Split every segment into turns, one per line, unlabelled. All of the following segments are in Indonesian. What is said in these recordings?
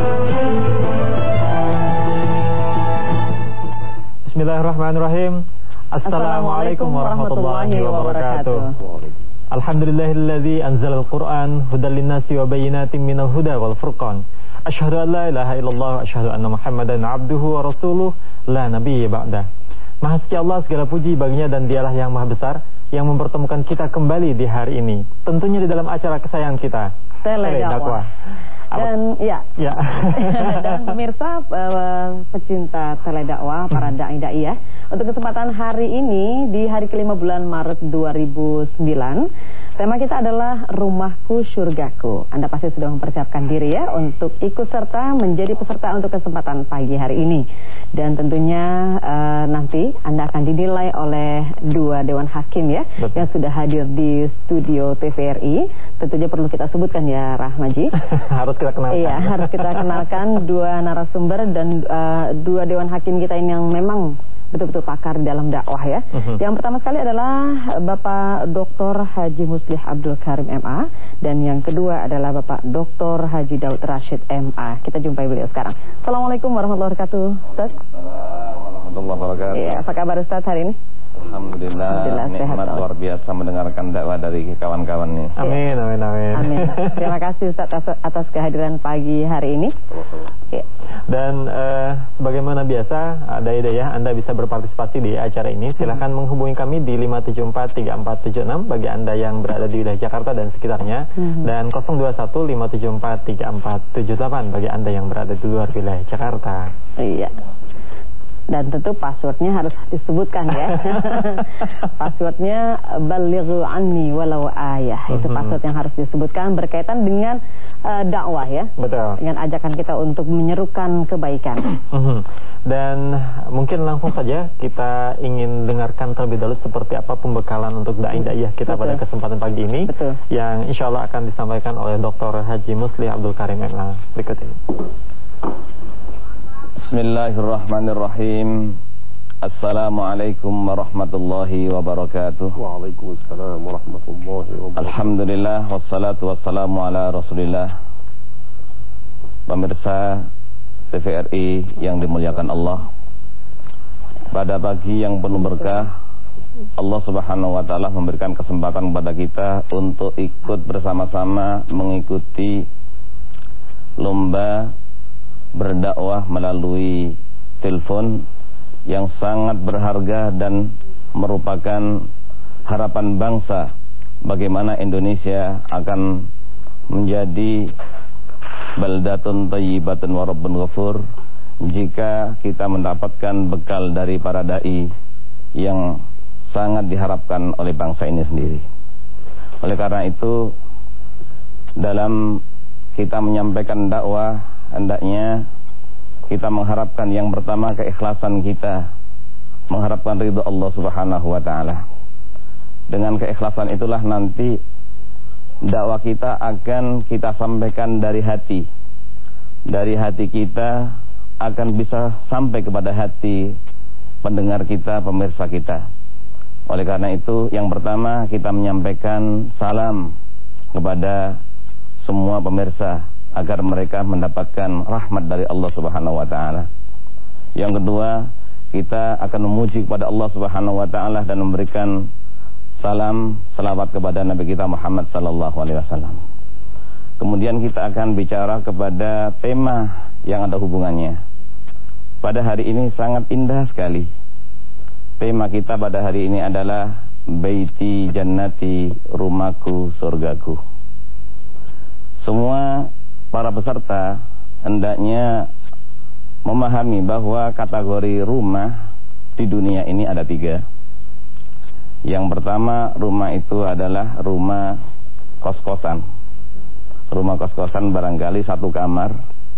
Bismillahirrahmanirrahim. Assalamualaikum warahmatullahi wabarakatuh. Alhamdulillahilladzi anzalal Qur'an hudal linnasi wa bayyinatin minal huda wal furqan. Asyhadu an la ilaha illallah wa asyhadu anna Muhammadan abduhu wa rasuluh la nabiyya ba'da. Maha suci Allah, segala puji baginya dan Dialah yang maha besar yang mempertemukan kita kembali di hari ini. Tentunya di dalam acara kesayangan kita, Teledakwah. Dan dan pemirsa pecinta Teledakwah, para dai-dai ya. Untuk kesempatan hari ini di hari kelima bulan Maret 2009, tema kita adalah Rumahku Surgaku. Anda pasti sudah mempersiapkan diri ya untuk ikut serta menjadi peserta untuk kesempatan pagi hari ini. Dan tentunya nanti Anda akan dinilai oleh dua dewan hakim ya. Betul. Yang sudah hadir di studio TVRI. Tentunya perlu kita sebutkan ya Rahmaji. Harus kita kenalkan. Iya, harus kita kenalkan dua narasumber dan dua dewan hakim kita ini yang memang betul-betul pakar dalam dakwah ya. Yang pertama sekali adalah Bapak Dr. Haji Muslih Abdul Karim MA, dan yang kedua adalah Bapak Dr. Haji Daud Rashid MA. Kita jumpai beliau sekarang. Assalamualaikum warahmatullahi wabarakatuh, Ustaz.
Warahmatullahi wabarakatuh.
Iya, apa kabar Ustaz hari ini?
Alhamdulillah, nikmat luar biasa mendengarkan dakwah dari kawan-kawan ini.
Amin, amin, amin. Amin. Terima kasih Ustaz atas kehadiran pagi hari ini. Dan sebagaimana biasa, dai-dai ya, Anda bisa berpartisipasi di acara ini. Silahkan menghubungi kami di 5743476 bagi Anda yang berada di wilayah Jakarta dan sekitarnya, dan 0215743478 bagi Anda yang berada di luar wilayah Jakarta. Iya. Dan tentu passwordnya harus disebutkan ya. Passwordnya balighu anni walau ayah. Itu password yang harus disebutkan berkaitan dengan dakwah ya. Betul. Dengan ajakan kita untuk menyerukan kebaikan. Dan mungkin langsung saja kita ingin dengarkan terlebih dahulu seperti apa pembekalan untuk dai-dai kita pada kesempatan pagi ini. Betul. Yang insya Allah akan disampaikan oleh Dr. Haji Muslih Abdul Karim MA berikut ini.
Bismillahirrahmanirrahim. Assalamualaikum warahmatullahi wabarakatuh.
Waalaikumsalam warahmatullahi wabarakatuh.
Alhamdulillah, wassalatu wassalamu ala rasulillah. Pemirsa TVRI yang dimuliakan Allah, pada pagi yang penuh berkah, Allah subhanahu wa ta'ala memberikan kesempatan kepada kita untuk ikut bersama-sama mengikuti lomba berdakwah melalui telepon yang sangat berharga dan merupakan harapan bangsa bagaimana Indonesia akan menjadi baldatun thayyibatun wa rabbun ghafur jika kita mendapatkan bekal dari para dai yang sangat diharapkan oleh bangsa ini sendiri. Oleh karena itu, dalam kita menyampaikan dakwah, hendaknya kita mengharapkan yang pertama keikhlasan kita, mengharapkan ridho Allah subhanahu wa ta'ala. Dengan keikhlasan itulah nanti dakwah kita akan kita sampaikan dari hati. Dari hati kita akan bisa sampai kepada hati pendengar kita, pemirsa kita. Oleh karena itu, yang pertama kita menyampaikan salam kepada semua pemirsa agar mereka mendapatkan rahmat dari Allah subhanahu wa ta'ala. Yang kedua, kita akan memuji kepada Allah subhanahu wa ta'ala dan memberikan salam, salawat kepada Nabi kita Muhammad sallallahu alaihi wasallam. Kemudian kita akan bicara kepada tema yang ada hubungannya. Pada hari ini sangat indah sekali. Tema kita pada hari ini adalah Baiti Jannati, rumahku surgaku. Semua para peserta hendaknya memahami bahwa kategori rumah di dunia ini ada 3. Yang pertama, rumah itu adalah rumah kos-kosan. Rumah kos-kosan barangkali satu kamar,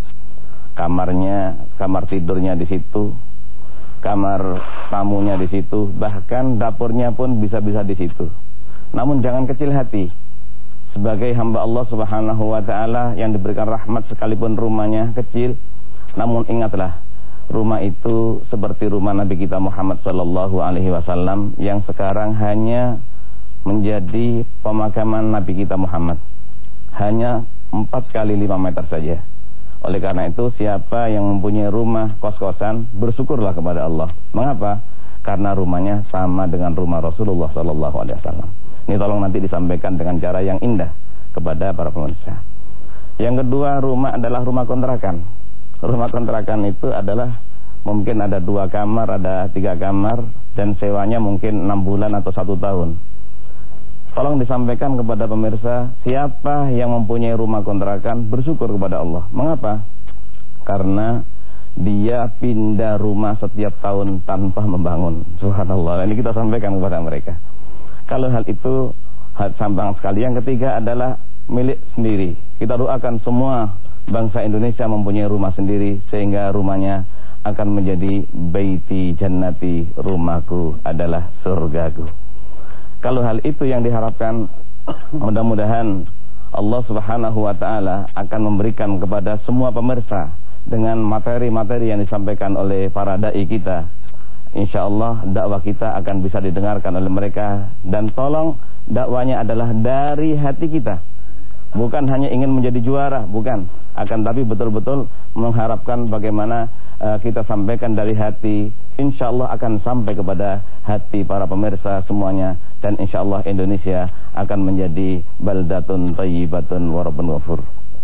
kamar tidurnya di situ, kamar tamunya di situ, bahkan dapurnya pun bisa-bisa di situ. Namun jangan kecil hati. Sebagai hamba Allah subhanahu wa ta'ala yang diberikan rahmat, sekalipun rumahnya kecil, namun ingatlah, rumah itu seperti rumah Nabi kita Muhammad sallallahu alaihi wasallam yang sekarang hanya menjadi pemakaman Nabi kita Muhammad. Hanya 4 kali 5 meter saja. Oleh karena itu, siapa yang mempunyai rumah kos-kosan, bersyukurlah kepada Allah. Mengapa? Karena rumahnya sama dengan rumah Rasulullah SAW. Ini tolong nanti disampaikan dengan cara yang indah kepada para pemirsa. Yang kedua, rumah adalah rumah kontrakan. Rumah kontrakan itu adalah mungkin ada 2 kamar, ada 3 kamar, dan sewanya mungkin 6 bulan atau 1 tahun. Tolong disampaikan kepada pemirsa, siapa yang mempunyai rumah kontrakan, bersyukur kepada Allah. Mengapa? Karena dia pindah rumah setiap tahun tanpa membangun. Subhanallah. Ini kita sampaikan kepada mereka. Kalau hal itu sambang sekali. Yang ketiga adalah milik sendiri. Kita doakan semua bangsa Indonesia mempunyai rumah sendiri, sehingga rumahnya akan menjadi baiti jannati, rumahku adalah surgaku. Kalau hal itu yang diharapkan, mudah-mudahan Allah Subhanahu wa ta'ala akan memberikan kepada semua pemirsa dengan materi-materi yang disampaikan oleh para da'i kita. Insya Allah dakwah kita akan bisa didengarkan oleh mereka. Dan tolong dakwanya adalah dari hati kita, bukan hanya ingin menjadi juara, bukan. Akan tapi betul-betul mengharapkan bagaimana kita sampaikan dari hati. Insya Allah akan sampai kepada hati para pemirsa semuanya. Dan insya Allah Indonesia akan menjadi baldatun thayyibatun wa rabbun ghafur.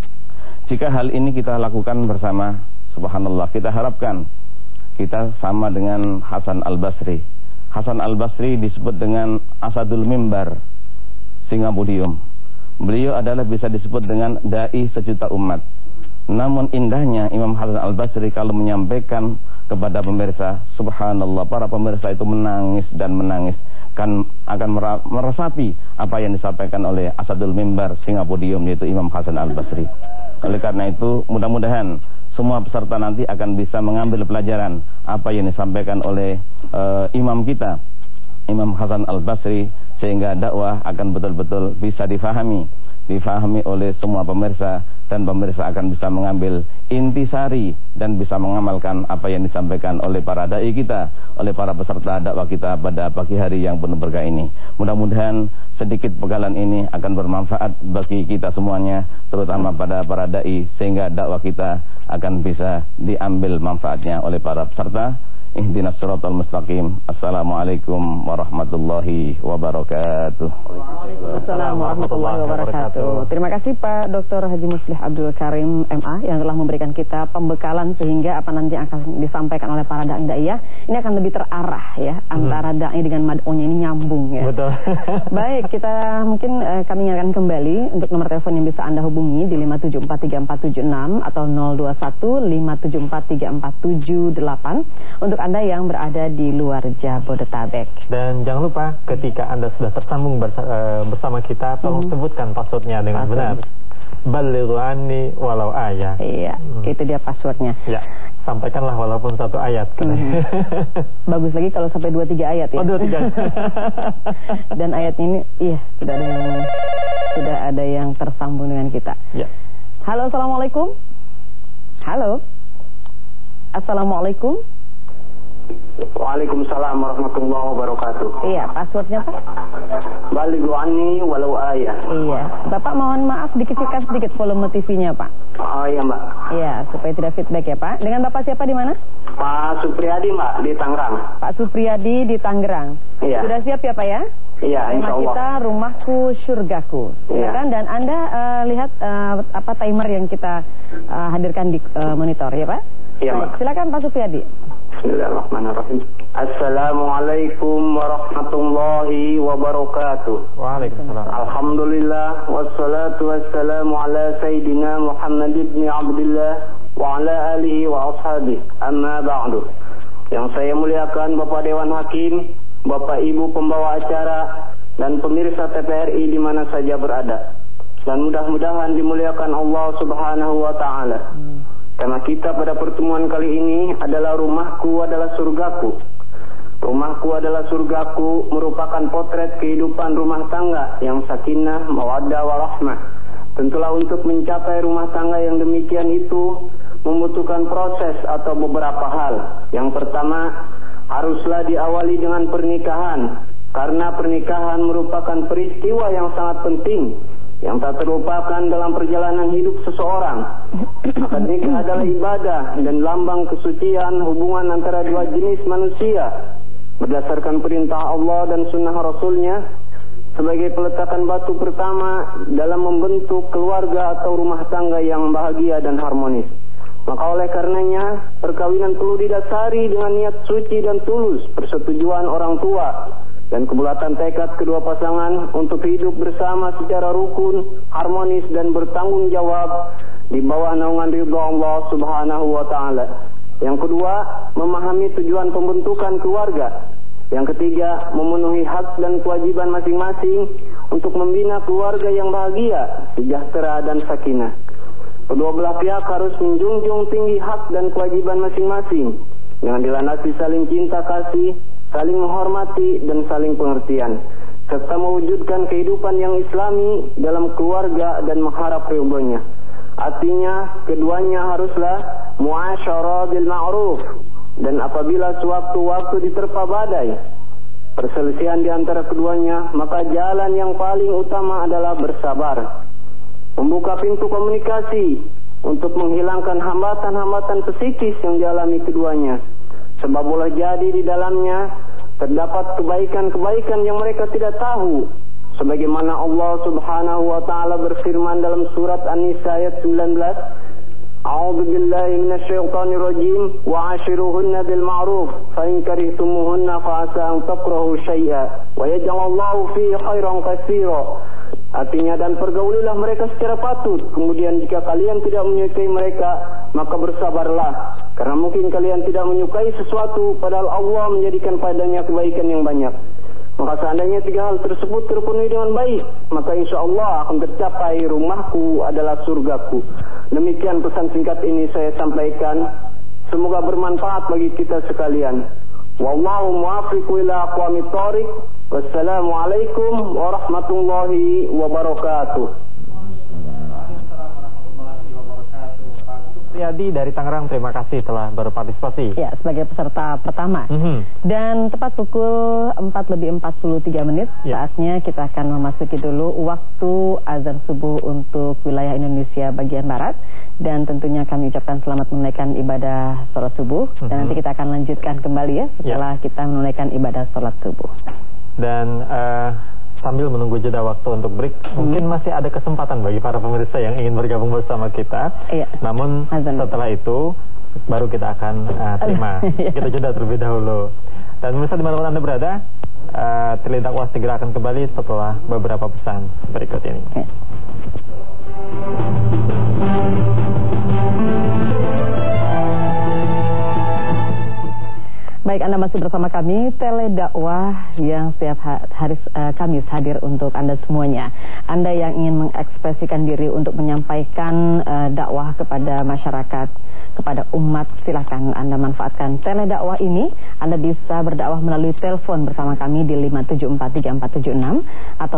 Jika hal ini kita lakukan bersama, subhanallah, kita harapkan kita sama dengan Hasan Al-Basri. Hasan Al-Basri disebut dengan Asadul Mimbar, singa podium. Beliau adalah bisa disebut dengan dai sejuta umat. Namun indahnya Imam Hasan Al-Basri kalau menyampaikan kepada pemirsa, subhanallah, para pemirsa itu menangis dan menangis, akan meresapi apa yang disampaikan oleh Asadul Mimbar, singa podium, yaitu Imam Hasan Al-Basri. Oleh karena itu, mudah-mudahan semua peserta nanti akan bisa mengambil pelajaran apa yang disampaikan oleh imam kita, Imam Hasan Al-Basri, sehingga dakwah akan betul-betul bisa difahami oleh semua pemirsa, dan pemirsa akan bisa mengambil intisari dan bisa mengamalkan apa yang disampaikan oleh para dai kita, oleh para peserta dakwah kita pada pagi hari yang penuh berkah ini. Mudah-mudahan sedikit pegalan ini akan bermanfaat bagi kita semuanya, terutama pada para dai, sehingga dakwah kita akan bisa diambil manfaatnya oleh para peserta. Ihdinas siratal mustaqim. Assalamualaikum warahmatullahi wabarakatuh.
Assalamualaikum warahmatullahi wabarakatuh. Terima kasih Pak Dr. Haji Muslih Abdul Karim MA yang telah memberikan kita pembekalan, sehingga apa nanti yang akan disampaikan oleh para dai-daiyah ini akan lebih terarah ya, antara dai dengan mad'unya ini nyambung ya. Betul. Baik, kita mungkin kami ingatkan kembali untuk nomor telepon yang bisa Anda hubungi di 5743476 atau 021 5743478 untuk Anda yang berada di luar Jabodetabek.
Dan jangan lupa, ketika Anda sudah tersambung bersama kita, tolong sebutkan passwordnya dengan benar. Balighu anni walau ayat.
Iya, itu dia passwordnya.
Ya, sampaikanlah walaupun 1 ayat.
Bagus lagi kalau sampai 2-3 ayat ya.
Oh, 2-3.
Dan ayat ini, iya, sudah ada yang tersambung dengan kita.
Ya.
Halo, assalamualaikum. Halo, assalamualaikum.
Waalaikumsalam warahmatullahi wabarakatuh.
Iya, passwordnya Pak?
Balighu anni walau ayat.
Iya, Bapak mohon maaf dikecilkan sedikit volume TV-nya Pak.
Oh iya Mbak.
Iya, supaya tidak feedback ya Pak. Dengan Bapak siapa di mana?
Pak Supriyadi Mbak, di Tangerang.
Pak Supriyadi di Tangerang.
Iya.
Sudah siap ya Pak ya?
Iya,
tema
insya Allah.
kita rumahku surgaku.
Iya.
Ya kan? Dan Anda lihat apa timer yang kita hadirkan di monitor ya Pak?
Iya Mbak.
Silakan Pak Supriyadi.
Bismillahirrahmanirrahim. Assalamualaikum warahmatullahi wabarakatuh.
Waalaikumsalam.
Alhamdulillah, wassalatu wassalamu ala sayyidina Muhammad ibn Abdullah wa ala alihi wa ashabihi. Amma ba'du. Yang saya muliakan Bapak Dewan Hakim, Bapak Ibu pembawa acara, dan pemirsa TVRI di mana saja berada. Dan mudah-mudahan dimuliakan Allah Subhanahu wa ta'ala. Tema kita pada pertemuan kali ini adalah rumahku adalah surgaku. Rumahku adalah surgaku merupakan potret kehidupan rumah tangga yang sakinah, mawaddah, warahmah. Tentulah untuk mencapai rumah tangga yang demikian itu membutuhkan proses atau beberapa hal. Yang pertama, haruslah diawali dengan pernikahan, karena pernikahan merupakan peristiwa yang sangat penting yang tak terlupakan dalam perjalanan hidup seseorang. Akad nikah adalah ibadah dan lambang kesucian hubungan antara dua jenis manusia berdasarkan perintah Allah dan sunnah Rasulnya sebagai peletakan batu pertama dalam membentuk keluarga atau rumah tangga yang bahagia dan harmonis. Maka oleh karenanya perkawinan perlu didasari dengan niat suci dan tulus, persetujuan orang tua dan kebulatan tekad kedua pasangan untuk hidup bersama secara rukun, harmonis dan bertanggung jawab di bawah naungan ridha Allah Subhanahu wa taala. Yang kedua, memahami tujuan pembentukan keluarga. Yang ketiga, memenuhi hak dan kewajiban masing-masing untuk membina keluarga yang bahagia, sejahtera dan sakinah. Kedua belah pihak harus menjunjung tinggi hak dan kewajiban masing-masing dengan dilandasi saling cinta kasih, saling menghormati dan saling pengertian, serta mewujudkan kehidupan yang islami dalam keluarga dan mengharap ridhonya. Artinya, keduanya haruslah muasyarah bil ma'ruf, dan apabila sewaktu-waktu diterpa badai perselisihan di antara keduanya, maka jalan yang paling utama adalah bersabar, membuka pintu komunikasi untuk menghilangkan hambatan-hambatan psikis yang dialami keduanya, sebab boleh jadi di dalamnya terdapat kebaikan-kebaikan yang mereka tidak tahu, sebagaimana Allah Subhanahu wa taala berfirman dalam surat An-Nisa ayat 19, A'udzu billahi minasyaitonir rajim wa 'ashiruhunna bil ma'ruf fa in karihtumuhunna fa 'asa an takrahu syai'a wa yaj'alallahu fihi khairan katsira. Artinya, dan pergaulilah mereka secara patut, kemudian jika kalian tidak menyukai mereka maka bersabarlah, karena mungkin kalian tidak menyukai sesuatu padahal Allah menjadikan padanya kebaikan yang banyak. Maka seandainya tiga hal tersebut terpenuhi dengan baik, maka insya Allah akan tercapai rumahku adalah surgaku. Demikian pesan singkat ini saya sampaikan. Semoga bermanfaat bagi kita sekalian. Wallahu muwaffiq ila aqwamit thoriq. Wassalamualaikum warahmatullahi wabarakatuh.
Riyadi dari Tangerang, terima kasih telah berpartisipasi.
Ya, sebagai peserta pertama. Dan tepat pukul 4:43, saatnya kita akan memasuki dulu waktu azan subuh untuk wilayah Indonesia bagian Barat. Dan tentunya kami ucapkan selamat menunaikan ibadah sholat subuh. Dan nanti kita akan lanjutkan kembali ya setelah kita menunaikan ibadah sholat subuh. Dan
sambil menunggu jeda waktu untuk break, mungkin masih ada kesempatan bagi para pemirsa yang ingin bergabung bersama kita. Namun setelah itu baru kita akan terima. Kita jeda terlebih dahulu. Dan pemirsa dimanapun Anda berada, Tele Dakwah segera akan kembali setelah beberapa pesan berikut ini.
Baik, Anda masih bersama kami, Tele Dakwah yang setiap hari Kamis hadir untuk Anda semuanya. Anda yang ingin mengekspresikan diri untuk menyampaikan dakwah kepada masyarakat, kepada umat, silakan Anda manfaatkan Tele Dakwah ini. Anda bisa berdakwah melalui telepon bersama kami di 5743476 atau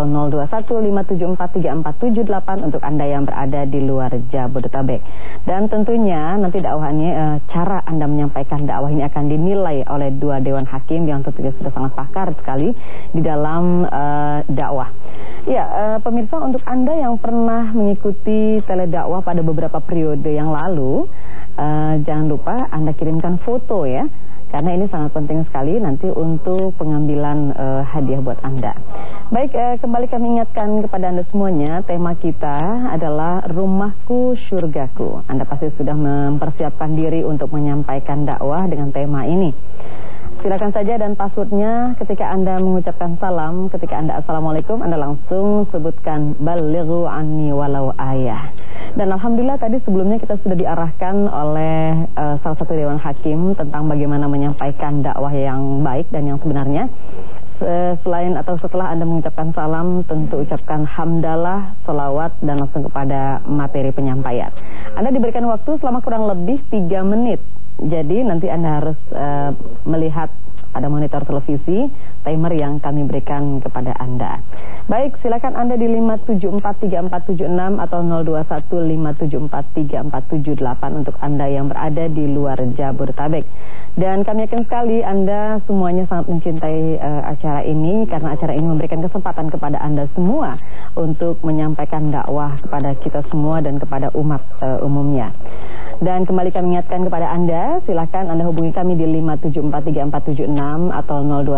0215743478 untuk Anda yang berada di luar Jabodetabek. Dan tentunya nanti dakwahnya, cara Anda menyampaikan dakwah ini akan dinilai oleh dua dewan hakim yang tentunya sudah sangat pakar sekali di dalam dakwah. Ya, pemirsa, untuk Anda yang pernah mengikuti Tele Dakwah pada beberapa periode yang lalu, jangan lupa Anda kirimkan foto ya, karena ini sangat penting sekali nanti untuk pengambilan hadiah buat Anda. Baik, kembali kami ingatkan kepada Anda semuanya, tema kita adalah Rumahku Surgaku. Anda pasti sudah mempersiapkan diri untuk menyampaikan dakwah dengan tema ini. Silakan saja, dan passwordnya ketika Anda mengucapkan salam, ketika Anda assalamualaikum, Anda langsung sebutkan balighu anni walau ayah. Dan alhamdulillah tadi sebelumnya kita sudah diarahkan oleh salah satu dewan hakim tentang bagaimana menyampaikan dakwah yang baik dan yang sebenarnya. Selain atau setelah Anda mengucapkan salam, tentu ucapkan hamdalah, salawat, dan langsung kepada materi penyampaian. Anda diberikan waktu selama kurang lebih 3 menit. Jadi nanti Anda harus melihat ada monitor televisi, timer yang kami berikan kepada Anda. Baik, silakan Anda di 5743476 atau 0215743478 untuk Anda yang berada di luar Jabodetabek. Dan kami yakin sekali Anda semuanya sangat mencintai acara acara ini, karena acara ini memberikan kesempatan kepada Anda semua untuk menyampaikan dakwah kepada kita semua dan kepada umat umumnya. Dan kembali kami ingatkan kepada Anda, silakan Anda hubungi kami di 5743476 atau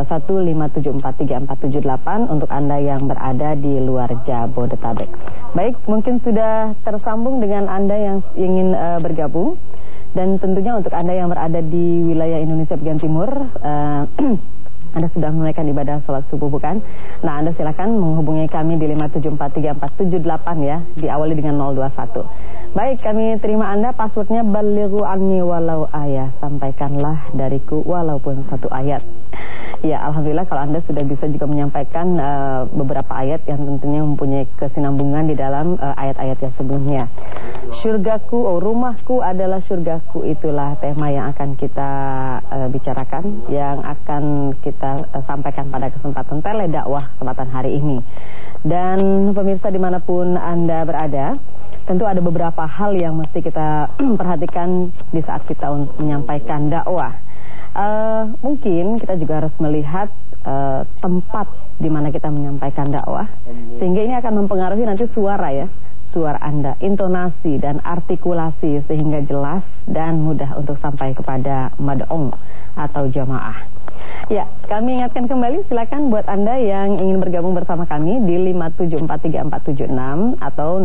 0215743478 untuk Anda yang berada di luar Jabodetabek. Baik, mungkin sudah tersambung dengan Anda yang ingin bergabung. Dan tentunya untuk Anda yang berada di wilayah Indonesia bagian timur, Anda sudah menunaikan ibadah sholat subuh bukan? Nah, Anda silakan menghubungi kami di 5743478 ya, diawali dengan 021. Baik, kami terima Anda, passwordnya balighu anni walau ayah, sampaikanlah dariku walaupun satu ayat. Ya, alhamdulillah kalau Anda sudah bisa juga menyampaikan beberapa ayat yang tentunya mempunyai kesinambungan di dalam ayat-ayat yang sebelumnya. Syurgaku, rumahku adalah syurgaku, itulah tema yang akan kita bicarakan, yang akan kita sampaikan pada kesempatan tele dakwah kesempatan hari ini. Dan pemirsa dimanapun Anda berada, tentu ada beberapa hal yang mesti kita perhatikan di saat kita menyampaikan dakwah. Mungkin kita juga harus melihat tempat di mana kita menyampaikan dakwah, sehingga ini akan mempengaruhi nanti suara ya, suara Anda, intonasi dan artikulasi, sehingga jelas dan mudah untuk sampai kepada mad'ung atau jamaah. Ya, kami ingatkan kembali, silakan buat Anda yang ingin bergabung bersama kami di 5743476 atau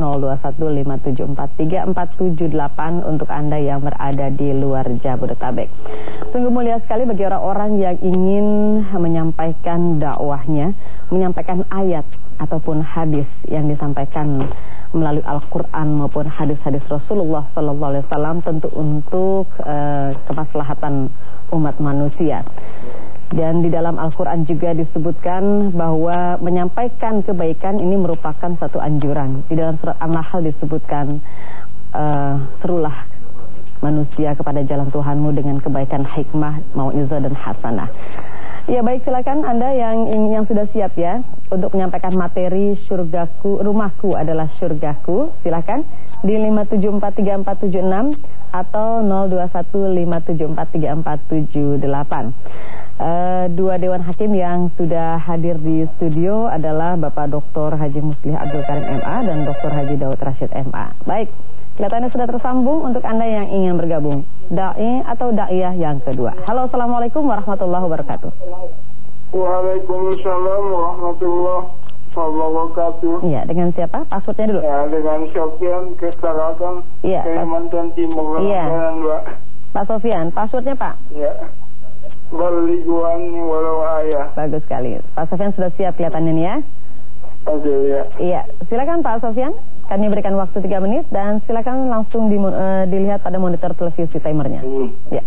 0215743478 untuk Anda yang berada di luar Jabodetabek. Sungguh mulia sekali bagi orang-orang yang ingin menyampaikan dakwahnya, menyampaikan ayat ataupun hadis yang disampaikan melalui Al-Quran maupun hadis-hadis Rasulullah SAW, tentu untuk kemaslahatan umat manusia. Dan di dalam Al-Quran juga disebutkan bahwa menyampaikan kebaikan ini merupakan satu anjuran. Di dalam surat An-Nahl disebutkan, serulah manusia kepada jalan Tuhanmu dengan kebaikan, hikmah, mau'izah dan hasanah. Ya baik, silakan Anda yang sudah siap ya untuk menyampaikan materi syurgaku, rumahku adalah syurgaku. Silakan di 5743476 atau 0215743478. Dua Dewan Hakim yang sudah hadir di studio adalah Bapak Dr. Haji Muslih Abdul Karim MA dan Dr. Haji Daud Rashid MA. Baik, kelihatannya sudah tersambung untuk Anda yang ingin bergabung, da'i atau da'iyah yang kedua. Halo, assalamualaikum warahmatullahi wabarakatuh.
Waalaikumsalam warahmatullahi wabarakatuh.
Iya, dengan siapa? Passwordnya dulu.
Ya, dengan Sofyan Ketarakan, Kalimantan Timur.
Iya. Pak Sofyan, passwordnya Pak?
Ya. Balighu anni walau ayah.
Bagus sekali. Pak Sofyan sudah siap kelihatannya nih ya.
Oke, ya.
Iya, silakan Pak Sofyan. Kami berikan waktu 3 menit dan silakan langsung dilihat pada monitor televisi timernya. Ya.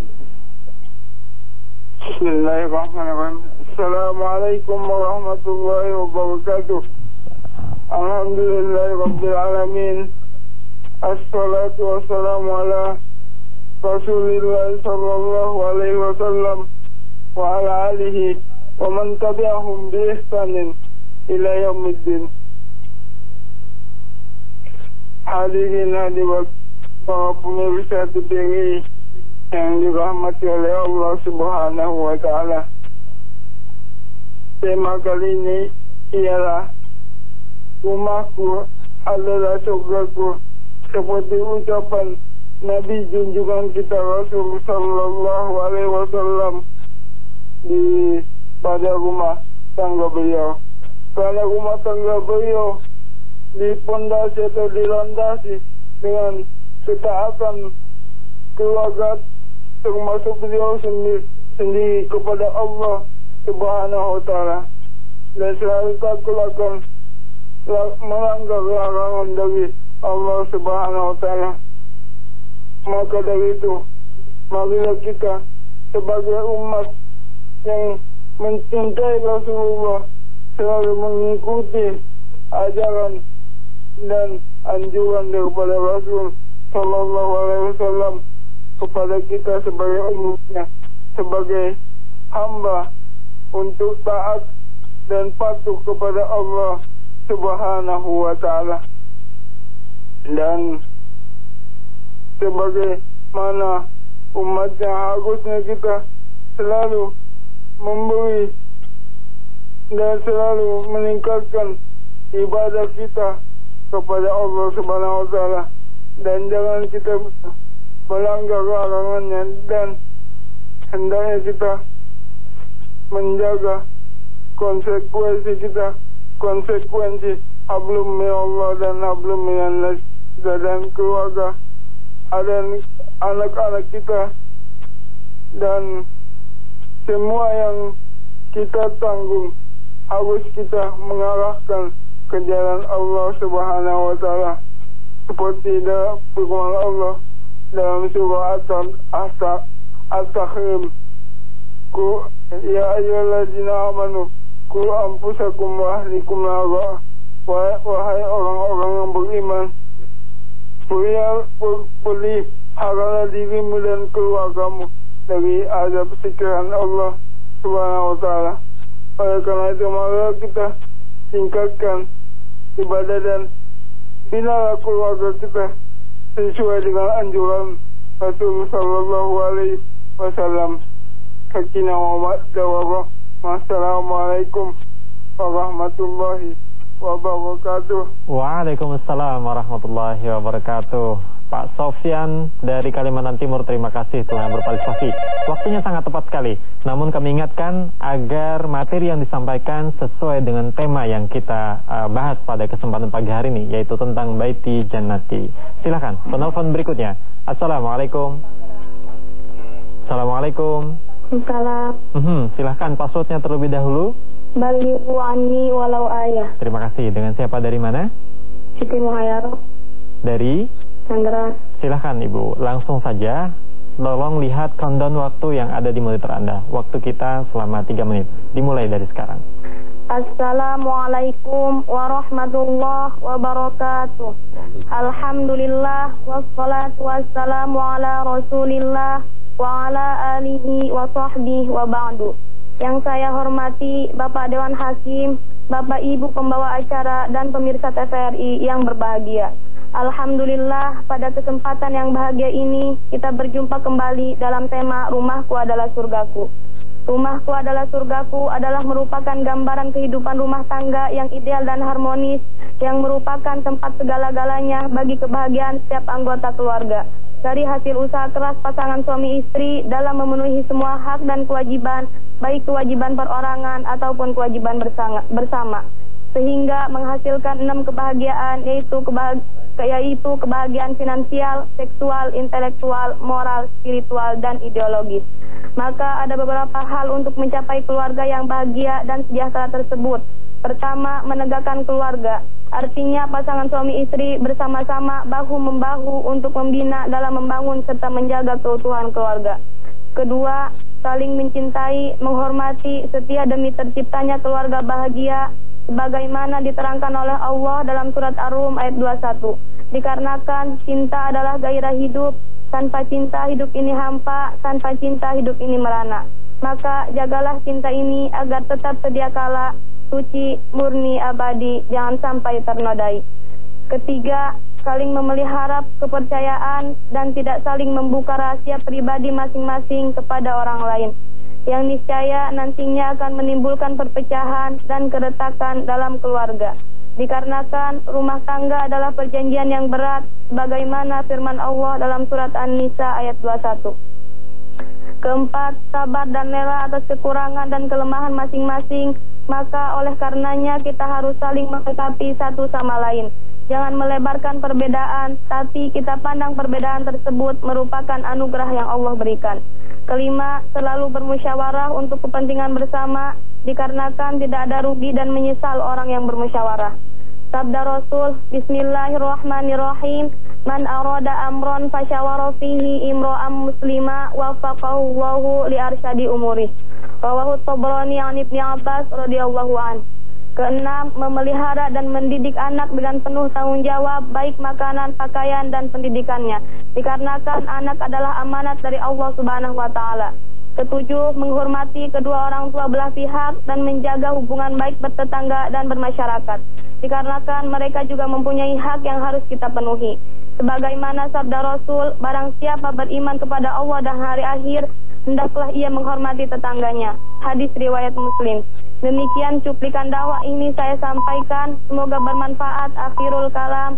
Bismillahirrahmanirrahim. Assalamualaikum warahmatullahi wabarakatuh. Alhamdulillahirabbil alamin. Assalatu wassalamu ala Rasulillah sallallahu alaihi wasallam wa ala alihi wa man tabi'ahum bi ihsanin ila yaumiddin. Hadirin hadirat para pemirsa TVRI yang dirahmati oleh Allah Subhanahu wa taala. Tema kali ini ialah rumahku adalah surgaku, seperti ucapan Nabi junjungan kita Rasul sallallahu alaihi wasallam pada rumah tangga beliau. Karena rumah tangga beliau dipondasi atau dilandasi dengan ketaatan keluarga, termasuk beliau sendiri kepada Allah Subhanahu wa taala, dan selalu takut akan melanggar larangan dari Allah Subhanahu wa taala. Maka dari itu, marilah kita sebagai umat yang mencintai Rasulullah selalu mengikuti ajaran dan anjuran daripada Rasul sallallahu alaihi wasallam kepada kita sebagai umatnya, sebagai hamba untuk taat dan patuh kepada Allah Subhanahu wa taala. Dan sebagai mana umatnya harusnya kita selalu memberi dan selalu meningkatkan ibadah kita kepada Allah Subhanahu wa taala, dan jangan kita melanggar larangannya, dan hendaknya kita menjaga konsekuensi hablum minallah dan hablum minannas dan keluarga dan anak-anak kita dan semua yang kita tanggung harus kita mengarahkan ke jalan Allah Subhanahu wa taala, seperti dalam firman Allah dalam surah At-Tahrim, ya ayyuhalladzina amanu qu anfusakum wa ahlikum nara. Wahai orang-orang yang beriman, peliharalah dirimu dan keluargamu dari azab siksaan Allah Subhanahu wa taala. Oleh karena itu, mari kita tingkatkan ibadah dan binalah keluarga kita sesuai dengan anjuran Rasul sallallahu alaihi wasallam. Sakinah wa mawaddah. Wassalamualaikum warahmatullahi wabarakatuh.
Waalaikumsalam warahmatullahi wabarakatuh. Pak Sofyan dari Kalimantan Timur, terima kasih telah berpartisipasi. Waktunya sangat tepat sekali. Namun kami ingatkan agar materi yang disampaikan sesuai dengan tema yang kita bahas pada kesempatan pagi hari ini, yaitu tentang Baiti Jannati. Silakan penelpon berikutnya. Assalamualaikum. Assalamualaikum.
Salam.
Silahkan passwordnya terlebih dahulu.
Balighu anni walau ayah.
Terima kasih. Dengan siapa, dari mana?
Siti Muhayyaro.
Dari?
Tangerang.
Silahkan Ibu, langsung saja. Tolong lihat countdown waktu yang ada di monitor Anda. Waktu kita selama 3 menit. Dimulai dari sekarang.
Assalamualaikum warahmatullahi wabarakatuh. Alhamdulillah wassalatu wassalamu ala Rasulillah wa ala alihi wa sahbihi wa ba'du. Yang saya hormati Bapak Dewan Hakim, Bapak Ibu pembawa acara dan pemirsa TVRI yang berbahagia. Alhamdulillah, pada kesempatan yang bahagia ini kita berjumpa kembali dalam tema Rumahku Adalah Surgaku. Rumahku Adalah Surgaku adalah merupakan gambaran kehidupan rumah tangga yang ideal dan harmonis, yang merupakan tempat segala-galanya bagi kebahagiaan setiap anggota keluarga. Dari hasil usaha keras pasangan suami istri dalam memenuhi semua hak dan kewajiban, baik kewajiban perorangan ataupun kewajiban bersama, sehingga menghasilkan 6 kebahagiaan, yaitu kebahagiaan finansial, seksual, intelektual, moral, spiritual, dan ideologis. Maka ada beberapa hal untuk mencapai keluarga yang bahagia dan sejahtera tersebut. Pertama, menegakkan keluarga. Artinya pasangan suami istri bersama-sama bahu-membahu untuk membina dalam membangun serta menjaga keutuhan keluarga. Kedua, saling mencintai, menghormati, setia demi terciptanya keluarga bahagia, sebagaimana diterangkan oleh Allah dalam surat Ar-Rum ayat 21. Dikarenakan cinta adalah gairah hidup, tanpa cinta hidup ini hampa, tanpa cinta hidup ini merana. Maka jagalah cinta ini agar tetap sedia kala, suci, murni, abadi, jangan sampai ternodai. Ketiga, saling memelihara kepercayaan dan tidak saling membuka rahasia pribadi masing-masing kepada orang lain, yang niscaya nantinya akan menimbulkan perpecahan dan keretakan dalam keluarga. Dikarenakan rumah tangga adalah perjanjian yang berat, sebagaimana firman Allah dalam surat An-Nisa ayat 21. Keempat, sabar dan rela atas kekurangan dan kelemahan masing-masing. Maka oleh karenanya kita harus saling melengkapi satu sama lain. Jangan melebarkan perbedaan, tapi kita pandang perbedaan tersebut merupakan anugerah yang Allah berikan. Kelima, selalu bermusyawarah untuk kepentingan bersama, dikarenakan tidak ada rugi dan menyesal orang yang bermusyawarah. Sabda Rasul, Bismillahirrahmanirrahim, man arada amron fasyawara fihi imro'am muslima wafaqahu Allahu li arsyadi umurih. Rawahu Tabrani an Ibnu Abbas radhiyallahu an. Keenam, memelihara dan mendidik anak dengan penuh tanggung jawab, baik makanan, pakaian, dan pendidikannya, dikarenakan anak adalah amanat dari Allah Subhanahu wa taala. Ketujuh, menghormati kedua orang tua belah pihak dan menjaga hubungan baik bertetangga dan bermasyarakat, dikarenakan mereka juga mempunyai hak yang harus kita penuhi. Sebagaimana sabda Rasul, barang siapa beriman kepada Allah dan hari akhir, hendaklah ia menghormati tetangganya. Hadis riwayat Muslim. Demikian cuplikan dakwah ini saya sampaikan. Semoga bermanfaat. Akhirul kalam.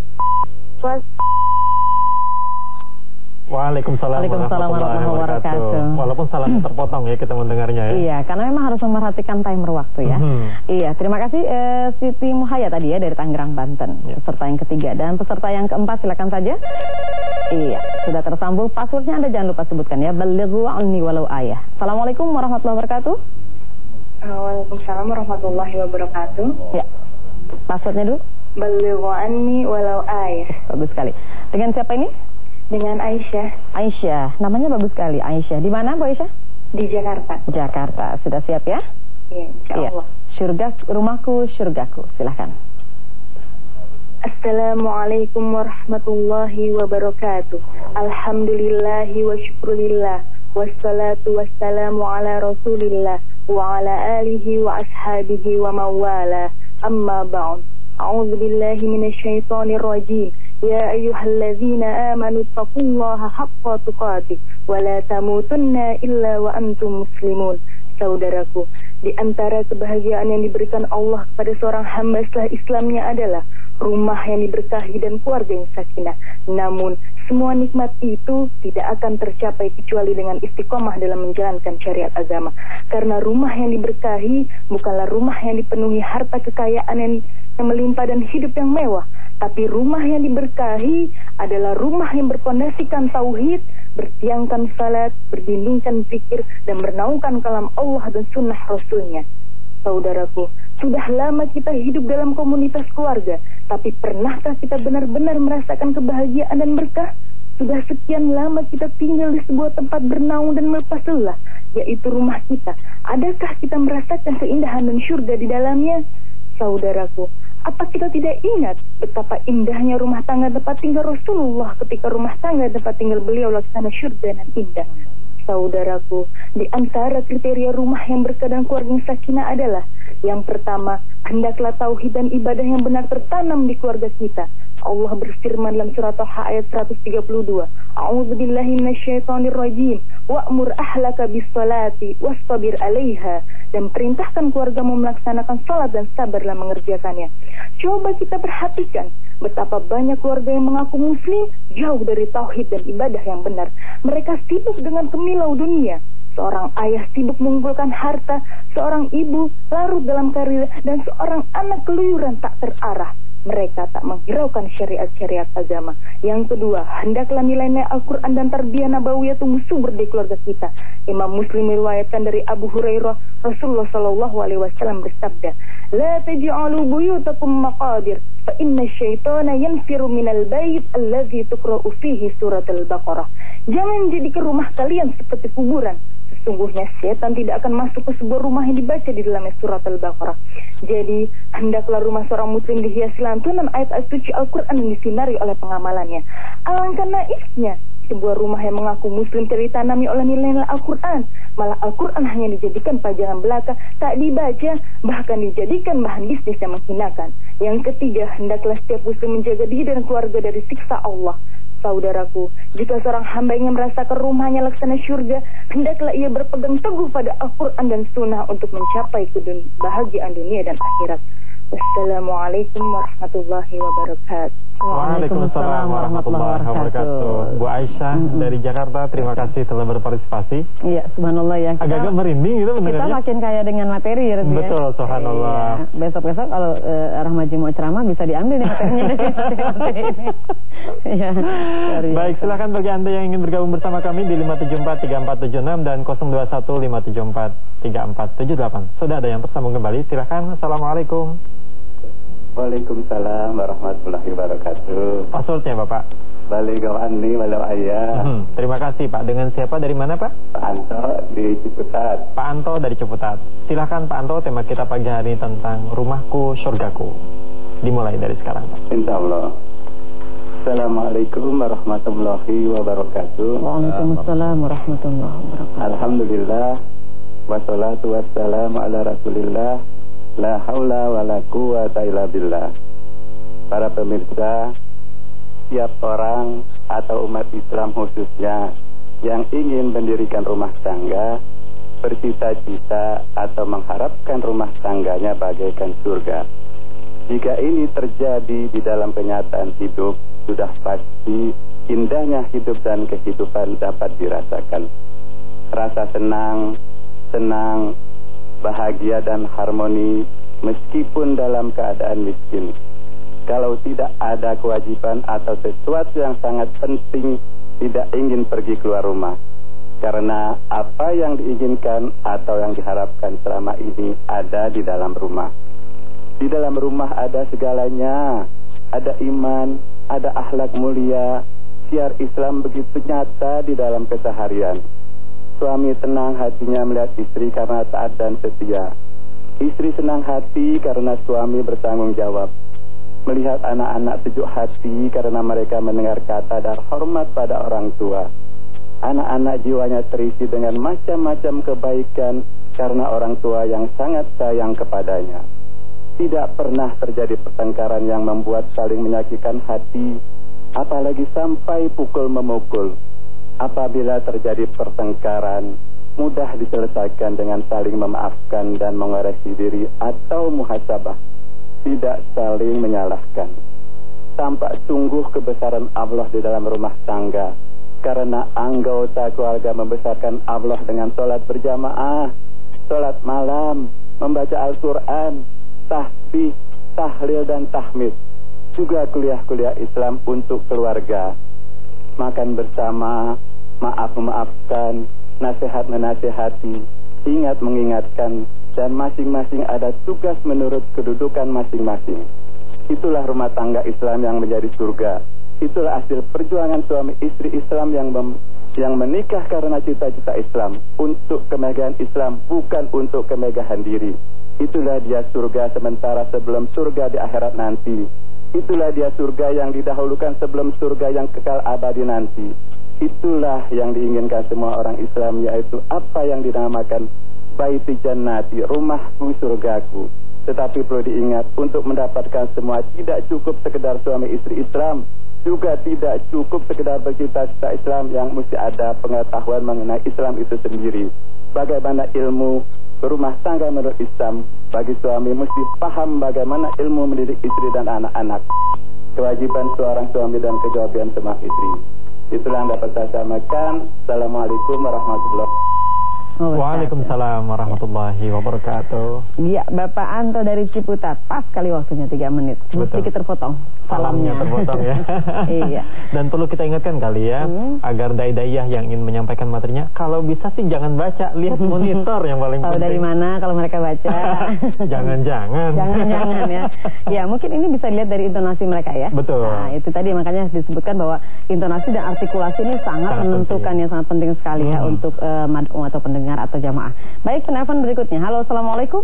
Waalaikumsalam warahmatullahi wabarakatuh. Walaupun salamnya terpotong ya kita mendengarnya ya.
Iya, karena memang harus memperhatikan timer waktu ya. Iya, terima kasih Siti Muhaya tadi ya dari Tangerang, Banten. Ya. Peserta yang ketiga dan peserta yang keempat silakan saja. Iya, sudah tersambung. Passwordnya Anda jangan lupa sebutkan ya. Balighu anni walau ayah. Assalamualaikum warahmatullahi wabarakatuh.
Waalaikumsalam warahmatullahi wabarakatuh.
Ya. Passwordnya dulu.
Balighu anni walau ayah.
Bagus sekali. Dengan siapa ini?
Dengan Aisyah.
Aisyah, namanya bagus sekali. Aisyah, di mana Bu Aisyah?
Di Jakarta.
Jakarta, sudah siap ya?
Iya, insyaallah.
Surga, rumahku, surgaku. Silahkan.
Assalamualaikum warahmatullahi wabarakatuh. Alhamdulillahi wa syukurillah. Wassalatu wassalamu ala rasulillah. Wa ala alihi wa ashabihi wa mawala. Amma ba'd. A'udzu billahi minasyaitonir rajim. Ya ayyuhalladzina amanu taqullaha haqqa tuqatih wa la tamutunna illa wa antum muslimun. Saudaraku, di antara kebahagiaan yang diberikan Allah kepada seorang hamba setelah Islamnya adalah rumah yang diberkahi dan keluarga yang sakinah. Namun, semua nikmat itu tidak akan tercapai kecuali dengan istiqomah dalam menjalankan syariat agama. Karena rumah yang diberkahi bukanlah rumah yang dipenuhi harta kekayaan yang melimpah dan hidup yang mewah, tapi rumah yang diberkahi adalah rumah yang berpondasikan tauhid, bertiangkan salat, berdindingkan zikir, dan bernaungkan kalam Allah dan sunnah Rasulnya. Saudaraku, sudah lama kita hidup dalam komunitas keluarga, tapi pernahkah kita benar-benar merasakan kebahagiaan dan berkah? Sudah sekian lama kita tinggal di sebuah tempat bernaung dan melepas lelah, yaitu rumah kita. Adakah kita merasakan keindahan dan syurga di dalamnya? Saudaraku, apa kita tidak ingat betapa indahnya rumah tangga tempat tinggal Rasulullah ketika rumah tangga tempat tinggal beliau laksana syurga dan indah? Saudaraku, di antara kriteria rumah yang berkah dan keluarga yang sakinah adalah yang pertama, hendaklah tauhid dan ibadah yang benar tertanam di keluarga kita. Allah berfirman dalam surat Taha ayat 132, A'udzubillahi minasyaitonir rajim, wa'mur ahlaka bis-salati wastabir 'alaiha, dan perintahkan keluargamu melaksanakan salat dan sabarlah mengerjakannya. Coba kita perhatikan betapa banyak keluarga yang mengaku muslim jauh dari tauhid dan ibadah yang benar. Mereka sibuk dengan kemilau dunia. Seorang ayah sibuk mengumpulkan harta, seorang ibu larut dalam karir, dan seorang anak keluyuran tak terarah. Mereka tak menghiraukan syariat-syariat agama. Yang kedua, hendaklah nilai-nilai Al-Quran dan tarbiyah nabawiyah tumbuh subur di keluarga kita. Imam Muslim meriwayatkan dari Abu Hurairah, Rasulullah SAW bersabda, La taj'alu buyutakum maqabir, fa inna syaitana yanfiru minal bait allazi tuqra'u fihi surat al-Baqarah. Jangan jadikan rumah kalian seperti kuburan. Sesungguhnya setan tidak akan masuk ke sebuah rumah yang dibaca di dalamnya surat Al-Baqarah. Jadi, hendaklah rumah seorang muslim dihiasi lantunan ayat-ayat suci Al-Quran yang disinari oleh pengamalannya. Alangkah naifnya sebuah rumah yang mengaku muslim ditanami oleh nilai-nilai Al-Quran. Malah Al-Quran hanya dijadikan pajangan belaka, tak dibaca, bahkan dijadikan bahan bisnis yang menghinakan. Yang ketiga, hendaklah setiap muslim menjaga diri dan keluarga dari siksa Allah. Saudaraku, jika seorang hamba ingin merasakan rumahnya laksana syurga, hendaklah ia berpegang teguh pada Al-Quran dan Sunnah untuk mencapai kebahagiaan dunia dan akhirat. Wassalamualaikum warahmatullahi wabarakatuh.
Waalaikumsalam warahmatullahi wabarakatuh. Bu Aisyah dari Jakarta, terima kasih telah berpartisipasi. Iya, subhanallah ya. Agak-agak merinding gitu mendengarnya. Kita makin kaya dengan materi ya. Betul, subhanallah. Besok-besok kalau Rahmaji mau ceramah bisa diambil nih materinya dari materi ini. Ya. Baik, silakan bagi Anda yang ingin bergabung bersama kami di 5743476 dan 0215743478. Sudah ada yang tersambung kembali, silakan. Assalamualaikum.
Waalaikumsalam warahmatullahi wabarakatuh.
Passwordnya Bapak?
Balighu anni walau ayah.
Terima kasih Pak. Dengan siapa, dari mana Pak?
Pak Anto di Ciputat.
Pak Anto dari Ciputat. Silahkan Pak Anto, tema kita pagi hari ini tentang rumahku, surgaku. Dimulai dari sekarang Pak.
Insyaallah. Assalamualaikum warahmatullahi wabarakatuh.
Waalaikumsalam warahmatullahi wabarakatuh.
Alhamdulillah, wassalatu wassalamu ala rasulillah, la haula wa la quwata illa billah. Para pemirsa, setiap orang atau umat Islam khususnya yang ingin mendirikan rumah tangga bercita-cita atau mengharapkan rumah tangganya bagaikan surga. Jika ini terjadi di dalam kenyataan hidup, sudah pasti indahnya hidup dan kehidupan dapat dirasakan. Rasa senang, bahagia dan harmoni meskipun dalam keadaan miskin. Kalau tidak ada kewajiban atau sesuatu yang sangat penting, tidak ingin pergi keluar rumah. Karena apa yang diinginkan atau yang diharapkan selama ini ada di dalam rumah. Di dalam rumah ada segalanya, ada iman, ada akhlak mulia, siar Islam begitu nyata di dalam keseharian. Suami tenang hatinya melihat istri karena taat dan setia. Istri senang hati karena suami bertanggung jawab. Melihat anak-anak sejuk hati karena mereka mendengar kata dan hormat pada orang tua. Anak-anak jiwanya terisi dengan macam-macam kebaikan karena orang tua yang sangat sayang kepadanya. Tidak pernah terjadi pertengkaran yang membuat saling menyakitkan hati, apalagi sampai pukul memukul. Apabila terjadi pertengkaran, mudah diselesaikan dengan saling memaafkan dan mengoreksi diri atau muhasabah, tidak saling menyalahkan. Tampak sungguh kebesaran Allah di dalam rumah tangga, karena anggota keluarga membesarkan Allah dengan sholat berjamaah, sholat malam, membaca Al-Quran, tasbih, tahlil dan tahmid. Juga kuliah-kuliah Islam untuk keluarga. Makan bersama, maaf-memaafkan, nasihat menasihati, ingat mengingatkan, dan masing-masing ada tugas menurut kedudukan masing-masing. Itulah rumah tangga Islam yang menjadi surga. Itulah hasil perjuangan suami istri Islam yang menikah karena cita-cita Islam, untuk kemegahan Islam, bukan untuk kemegahan diri. Itulah dia surga sementara sebelum surga di akhirat nanti. Itulah dia surga yang didahulukan sebelum surga yang kekal abadi nanti. Itulah yang diinginkan semua orang Islam, yaitu apa yang dinamakan Baiti Jannati, rumahku surgaku. Tetapi perlu diingat, untuk mendapatkan semua tidak cukup sekedar suami istri Islam, juga tidak cukup sekedar bercita-cita Islam, yang mesti ada pengetahuan mengenai Islam itu sendiri. Bagaimana ilmu berumah tangga menurut Islam. Bagi suami mesti paham bagaimana ilmu mendidik istri dan anak-anak. Kewajiban seorang suami dan kewajiban semua istri. Itulah yang dapat saya sampaikan. Assalamualaikum warahmatullahi wabarakatuh.
Waalaikumsalam warahmatullahi wabarakatuh.
Iya, Bapak Anto dari Ciputat. Pas kali waktunya 3 menit. Sedikit terpotong salamnya.
Terpotong ya.
Iya.
Dan perlu kita ingatkan kali ya, agar dai-daiyah yang ingin menyampaikan materinya, kalau bisa sih jangan baca, lihat monitor yang paling penting.
Tahu dari mana kalau mereka baca?
Jangan-jangan.
Jangan-jangan ya. Ya, mungkin ini bisa dilihat dari intonasi mereka ya.
Betul.
Nah, itu tadi makanya disebutkan bahwa intonasi dan artikulasi ini sangat menentukan penting. Sangat penting sekali ya untuk mad'u atau pendengar atau jamaah. Baik, penelpon berikutnya. Halo, assalamualaikum.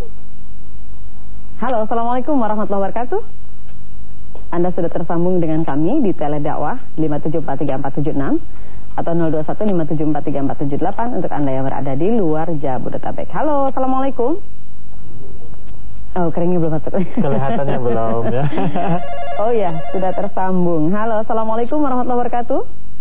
Halo, assalamualaikum warahmatullahi wabarakatuh. Anda sudah tersambung dengan kami di Teledakwah 5743476 atau 0215743478 untuk Anda yang berada di luar Jabodetabek. Halo, assalamualaikum. Oh, keringnya belum masuk.
Kelihatannya belum ya.
Oh ya, sudah tersambung. Halo, assalamualaikum warahmatullahi wabarakatuh.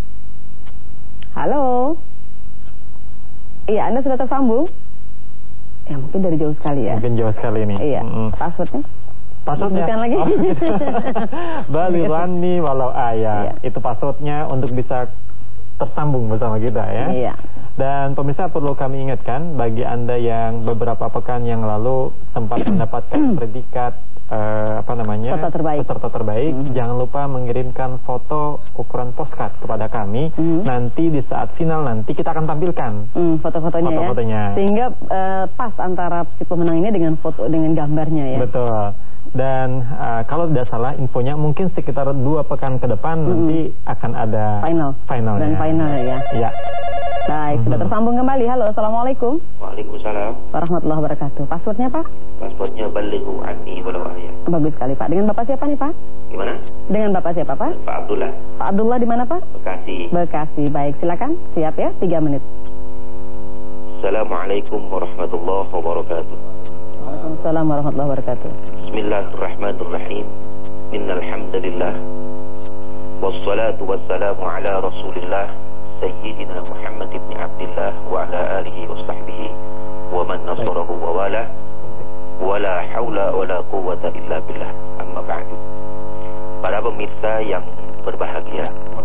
Halo. Iya, Anda sudah tersambung? Ya, mungkin dari jauh sekali ya.
Mungkin jauh sekali nih.
Iya. Passwordnya?
Passwordnya
lagi.
Balirani walau ayah. Iya. Itu passwordnya untuk bisa tersambung bersama kita ya.
Iya.
Dan pemirsa perlu kami ingatkan, bagi Anda yang beberapa pekan yang lalu sempat mendapatkan predikat peserta terbaik, jangan lupa mengirimkan foto ukuran postcard kepada kami. Nanti di saat final nanti kita akan tampilkan foto-fotonya ya. Sehingga
pas antara si pemenang ini dengan foto dengan gambarnya ya.
Betul. Dan kalau tidak salah infonya mungkin sekitar 2 pekan ke depan nanti akan ada finalnya.
Dan final ya.
Iya.
Baik, sudah tersambung kembali. Halo, assalamualaikum.
Waalaikumsalam
warahmatullahi wabarakatuh. Passwordnya Pak?
Passwordnya balighu anni walau ayah.
Bagus sekali Pak. Dengan Bapak siapa nih Pak?
Gimana?
Dengan Bapak siapa Pak?
Pak Abdullah.
Pak Abdullah di mana Pak?
Bekasi.
Bekasi. Baik, silakan. Siap ya, 3 menit.
Assalamualaikum warahmatullahi wabarakatuh.
Waalaikumsalam warahmatullahi wabarakatuh.
Bismillahirrahmanirrahim. Innal hamdalillah wassalatu wassalamu ala Rasulillah sayyidina Muhammad ibn Abdullah wa ala alihi wa sahbihi wa man nasarahu wa wala wala hawla wala quwwata illa billah, amma ba'du. Para pemirsa yang berbahagia,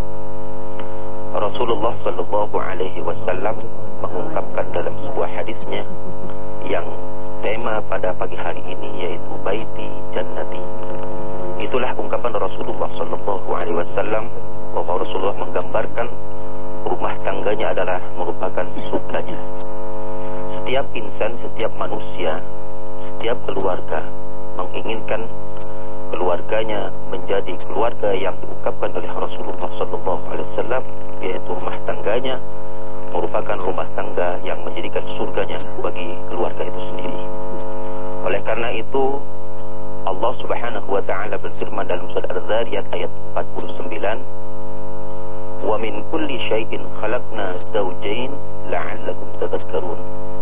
Rasulullah sallallahu alaihi wasallam mengungkapkan dalam sebuah hadisnya yang tema pada pagi hari ini, yaitu baiti jannati. Itulah ungkapan Rasulullah sallallahu alaihi wasallam bahwa Rasulullah menggambarkan rumah tangganya adalah merupakan surganya. Setiap insan, setiap manusia, setiap keluarga menginginkan keluarganya menjadi keluarga yang diungkapkan oleh Rasulullah sallallahu alaihi wasallam, yaitu rumah tangganya merupakan rumah tangga yang menjadikan surganya bagi keluarga itu sendiri. Oleh karena itu Allah Subhanahu wa taala berfirman dalam surah Az-Zariyat ayat 49, "Wa min kulli syai'in khalaqna zawjayn la'allakum tadhakkarun."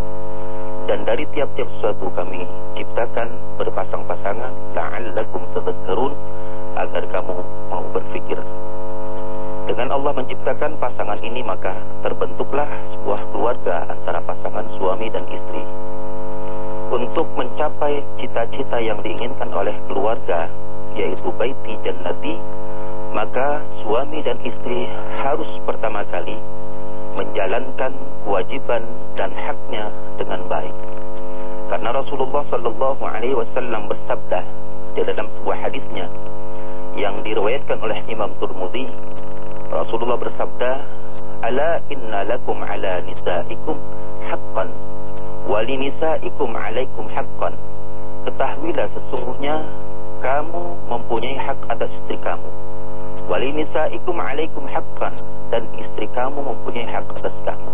Dan dari tiap-tiap sesuatu kami ciptakan berpasang-pasangan, la'allakum tadhakkarun, agar kamu mau berfikir. Dengan Allah menciptakan pasangan ini, maka terbentuklah sebuah keluarga antara pasangan suami dan istri. Untuk mencapai cita-cita yang diinginkan oleh keluarga, yaitu baiti jannati, maka suami dan istri harus pertama kali menjalankan kewajiban dan haknya dengan baik. Karena Rasulullah sallallahu alaihi wasallam bersabda di dalam sebuah hadisnya yang diriwayatkan oleh Imam Tirmidzi, Rasulullah bersabda, "Ala inna lakum ala nisaikum haqqan wa linisaikum alaikum haqqan." Ketahuilah sesungguhnya kamu mempunyai hak atas istri kamu. Wa linisaikum alaikum haqqan, dan istri kamu mempunyai hak atas kamu.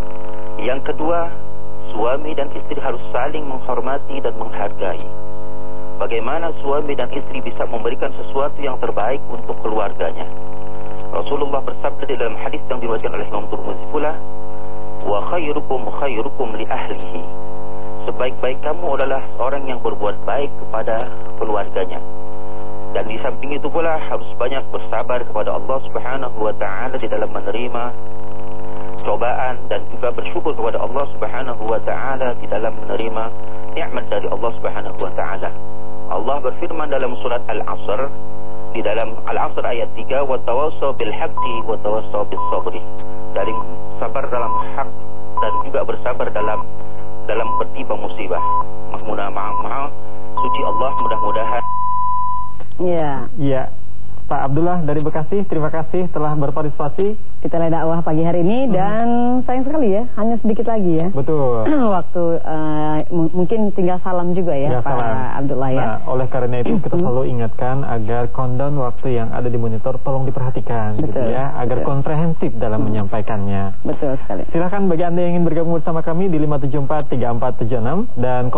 Yang kedua, suami dan istri harus saling menghormati dan menghargai. Bagaimana suami dan istri bisa memberikan sesuatu yang terbaik untuk keluarganya? Rasulullah bersabda di dalam hadis yang diriwayatkan oleh Imam Tirmidzi pula, "Wa khairukum khairukum li ahlihi." Sebaik-baik kamu adalah orang yang berbuat baik kepada keluarganya. Dan di samping itu pula harus banyak bersabar kepada Allah Subhanahu wa taala di dalam menerima cobaan, dan juga bersyukur kepada Allah Subhanahu wa taala di dalam menerima nikmat dari Allah Subhanahu wa taala. Allah berfirman dalam surat Al-Asr, di dalam Al-Asr ayat 3, "Wa tawassaw bil haqqi wa tawassaw bis sabri." Saling sabar dalam hak dan juga bersabar dalam bertiba musibah. Maha suci Allah, mudah-mudahan.
Ya. Pak Abdullah dari Bekasi, terima kasih telah berpartisipasi
di Tele Dakwah pagi hari ini. Dan sayang sekali ya, hanya sedikit lagi ya.
Betul.
Waktu mungkin tinggal salam juga ya, Pak Abdullah ya.
Nah, oleh karena itu kita selalu ingatkan agar countdown waktu yang ada di monitor tolong diperhatikan.
Betul.
Gitu ya, agar komprehensif dalam menyampaikannya.
Betul sekali.
Silakan bagi Anda yang ingin bergabung bersama kami di 5743476 dan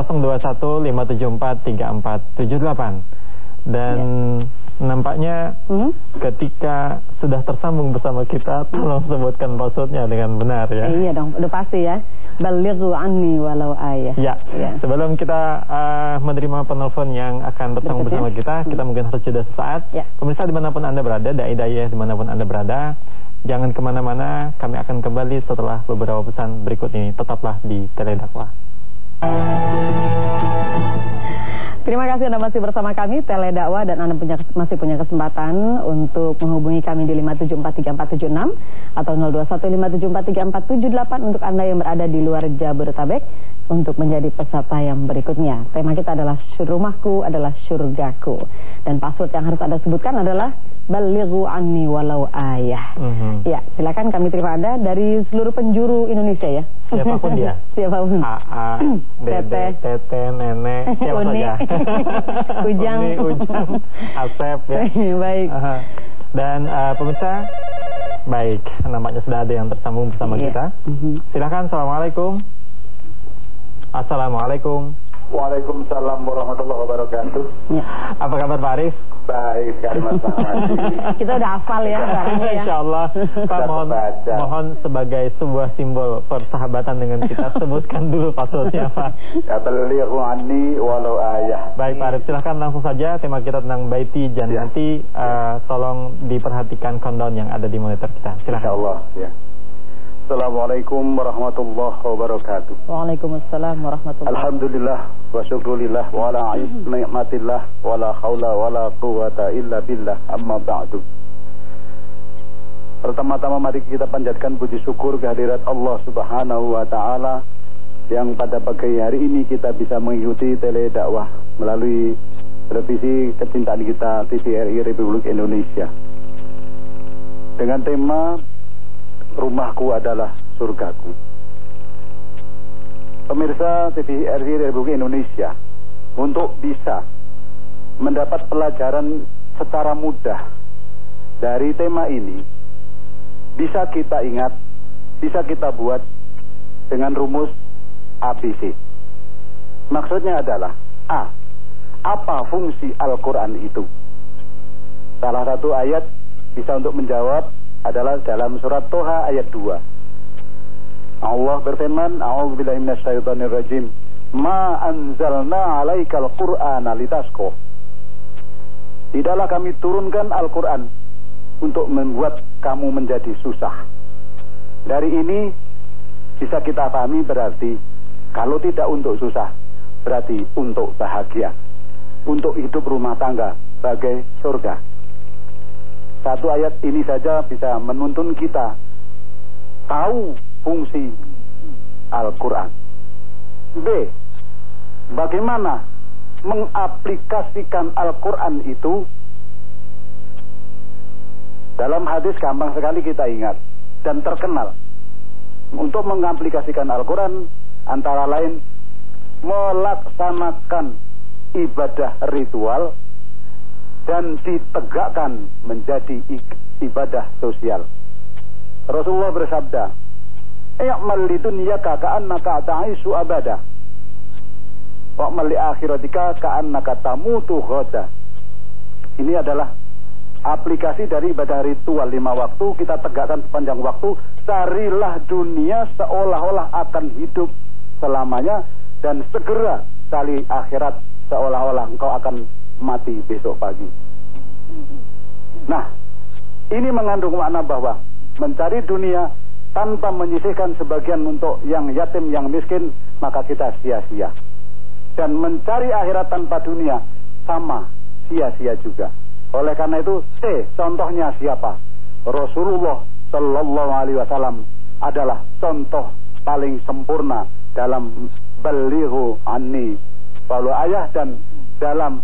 021-574-3478. Dan nampaknya ketika sudah tersambung bersama kita, tolong sebutkan passwordnya dengan benar ya.
Iya dong, udah pasti ya. Balighu anni walau ayah.
Ya. Sebelum kita menerima penelpon yang akan tersambung bersama kita, kita mungkin harus jeda sesaat. Pemirsa dimanapun Anda berada, dai-dai dimanapun Anda berada, jangan kemana-mana. Kami akan kembali setelah beberapa pesan berikut ini. Tetaplah di Tele Dakwah.
Terima kasih Anda masih bersama kami Tele Dakwah, dan Anda masih punya kesempatan untuk menghubungi kami di 5743476 atau 0215743478 untuk Anda yang berada di luar Jabodetabek untuk menjadi peserta yang berikutnya. Tema kita adalah rumahku adalah surgaku, dan password yang harus Anda sebutkan adalah balighu anni walau ayah. Ya, silakan kami terima Anda dari seluruh penjuru Indonesia ya.
Siapapun dia.
Siapapun.
AA, Dede, Tete, Nenek, siapa saja.
Ujang,
Asep ya.
Baik.
Dan pemirsa, baik, nampaknya sudah ada yang tersambung bersama kita. Silakan. Assalamualaikum. Assalamualaikum.
Waalaikumsalam warahmatullahi wabarakatuh.
Apa kabar Pak Arif?
Baik sekali Mas Ahmad.
Kita udah hafal ya sekarang ya.
Insyaallah. Pak, mohon sebagai sebuah simbol persahabatan dengan kita, sebutkan dulu passwordnya Pak.
Balighu anni walau ayah.
Baik Pak Arif, silahkan langsung saja. Tema kita tentang baiti jannati. Tolong diperhatikan countdown yang ada di monitor kita. Silahkan.
Insyaallah ya. Assalamualaikum warahmatullahi wabarakatuh.
Waalaikumsalam warahmatullahi wabarakatuh.
Alhamdulillah wa syukurillah wa ala ni'matillah wa la hawla wa la quwata illa billah, amma ba'du. Pertama-tama mari kita panjatkan puji syukur kehadirat Allah Subhanahu wa ta'ala yang pada pagi hari ini kita bisa mengikuti tele dakwah melalui televisi kecintaan kita TVRI Republik Indonesia dengan tema Rumahku Adalah Surgaku. Pemirsa TVRI Republik Indonesia, untuk bisa mendapat pelajaran secara mudah dari tema ini, bisa kita ingat, bisa kita buat dengan rumus ABC. Maksudnya adalah A. Apa fungsi Al-Quran itu? Salah satu ayat bisa untuk menjawab adalah dalam surat Toha ayat 2. Allah berfirman, A'udzubillahi minasyaitonirrajim, Ma anzalna 'alaikal Qur'ana litasqa. Tidaklah kami turunkan Al-Quran untuk membuat kamu menjadi susah. Dari ini bisa kita pahami berarti kalau tidak untuk susah, berarti untuk bahagia, untuk hidup rumah tangga sebagai surga. Satu ayat ini saja bisa menuntun kita tahu fungsi Al-Quran. B. Bagaimana mengaplikasikan Al-Quran itu? Dalam hadis gampang sekali kita ingat dan terkenal. Untuk mengaplikasikan Al-Quran antara lain melaksanakan ibadah ritual dan ditegakkan menjadi ibadah sosial. Rasulullah bersabda, "I'mal lidunyaka ka'annaka ta'ishu abada, wa'mal li akhiratika ka'annaka tamutu ghada." Ini adalah aplikasi dari ibadah ritual 5 waktu, kita tegakkan sepanjang waktu. Carilah dunia seolah-olah akan hidup selamanya, dan segera cari akhirat seolah-olah engkau akan mati besok pagi. Nah, ini mengandung makna bahwa mencari dunia tanpa menyisihkan sebagian untuk yang yatim, yang miskin, maka kita sia-sia. Dan mencari akhirat tanpa dunia sama sia-sia juga. Oleh karena itu, contohnya siapa? Rasulullah Sallallahu Alaihi Wasallam adalah contoh paling sempurna dalam balighu anni walau ayah dan dalam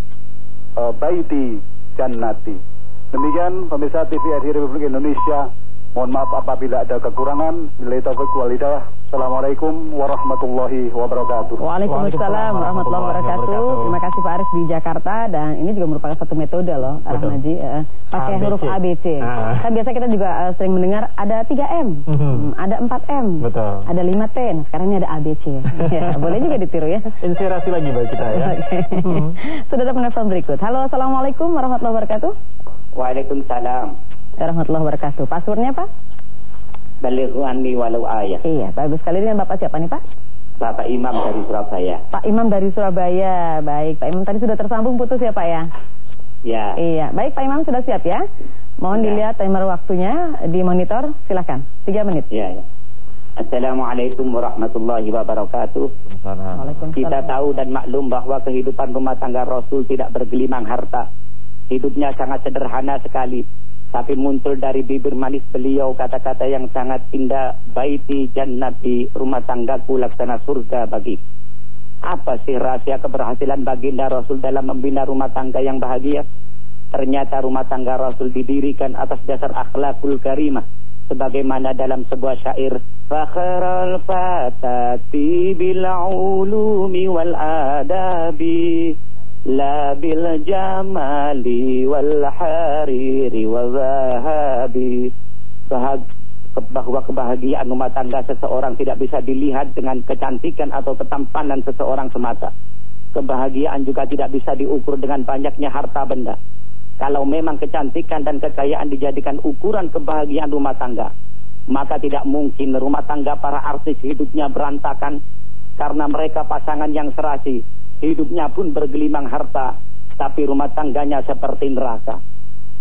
baiti jannati. Demikian pemirsa TVRI Republik Indonesia, mohon maaf apabila ada kekurangan. Billahi taufiq wal hidayah. Assalamualaikum warahmatullahi wabarakatuh.
Waalaikumsalam warahmatullahi wabarakatuh. Terima kasih Pak Arif di Jakarta, dan ini juga merupakan satu metode loh Rahmaji, pakai huruf ABC. Kan biasa kita juga sering mendengar ada 3M, ada 4M, betul, ada 5T. Nah, sekarang ini ada ABC. Ya, boleh juga ditiru ya. Inspirasi lagi bagi kita ya. Sudah ada penelpon berikut. Halo, assalamualaikum warahmatullahi wabarakatuh.
Waalaikumsalam
warahmatullahi wabarakatuh. Passwordnya Pak? Balighu anni walau ayah. Iya, bagus sekali. Dengan Bapak siapa nih Pak?
Bapak Imam dari Surabaya.
Pak Imam dari Surabaya. Baik, Pak Imam tadi sudah tersambung putus ya Pak ya? Ya. Iya, baik Pak Imam sudah siap ya? Mohon dilihat timer waktunya di monitor, silakan. 3 menit.
Iya, ya. Assalamualaikum warahmatullahi wabarakatuh. Kita tahu dan maklum bahwa kehidupan rumah tangga Rasul tidak bergelimang harta. Hidupnya sangat sederhana sekali, tapi muncul dari bibir manis beliau kata-kata yang sangat indah, baiti jannati, rumah tanggaku laksana surga bagi. Apa sih rahasia keberhasilan baginda Rasul dalam membina rumah tangga yang bahagia? Ternyata rumah tangga Rasul didirikan atas dasar akhlakul karimah, sebagaimana dalam sebuah syair, fakhrul fatati bil ulumi wal adabi, la bil jamali wal hariri wal zahabi. Bahwa kebahagiaan rumah tangga seseorang tidak bisa dilihat dengan kecantikan atau ketampanan seseorang semata. Kebahagiaan juga tidak bisa diukur dengan banyaknya harta benda. Kalau memang kecantikan dan kekayaan dijadikan ukuran kebahagiaan rumah tangga, maka tidak mungkin rumah tangga para artis hidupnya berantakan, karena mereka pasangan yang serasi. Hidupnya pun bergelimang harta, tapi rumah tangganya seperti neraka.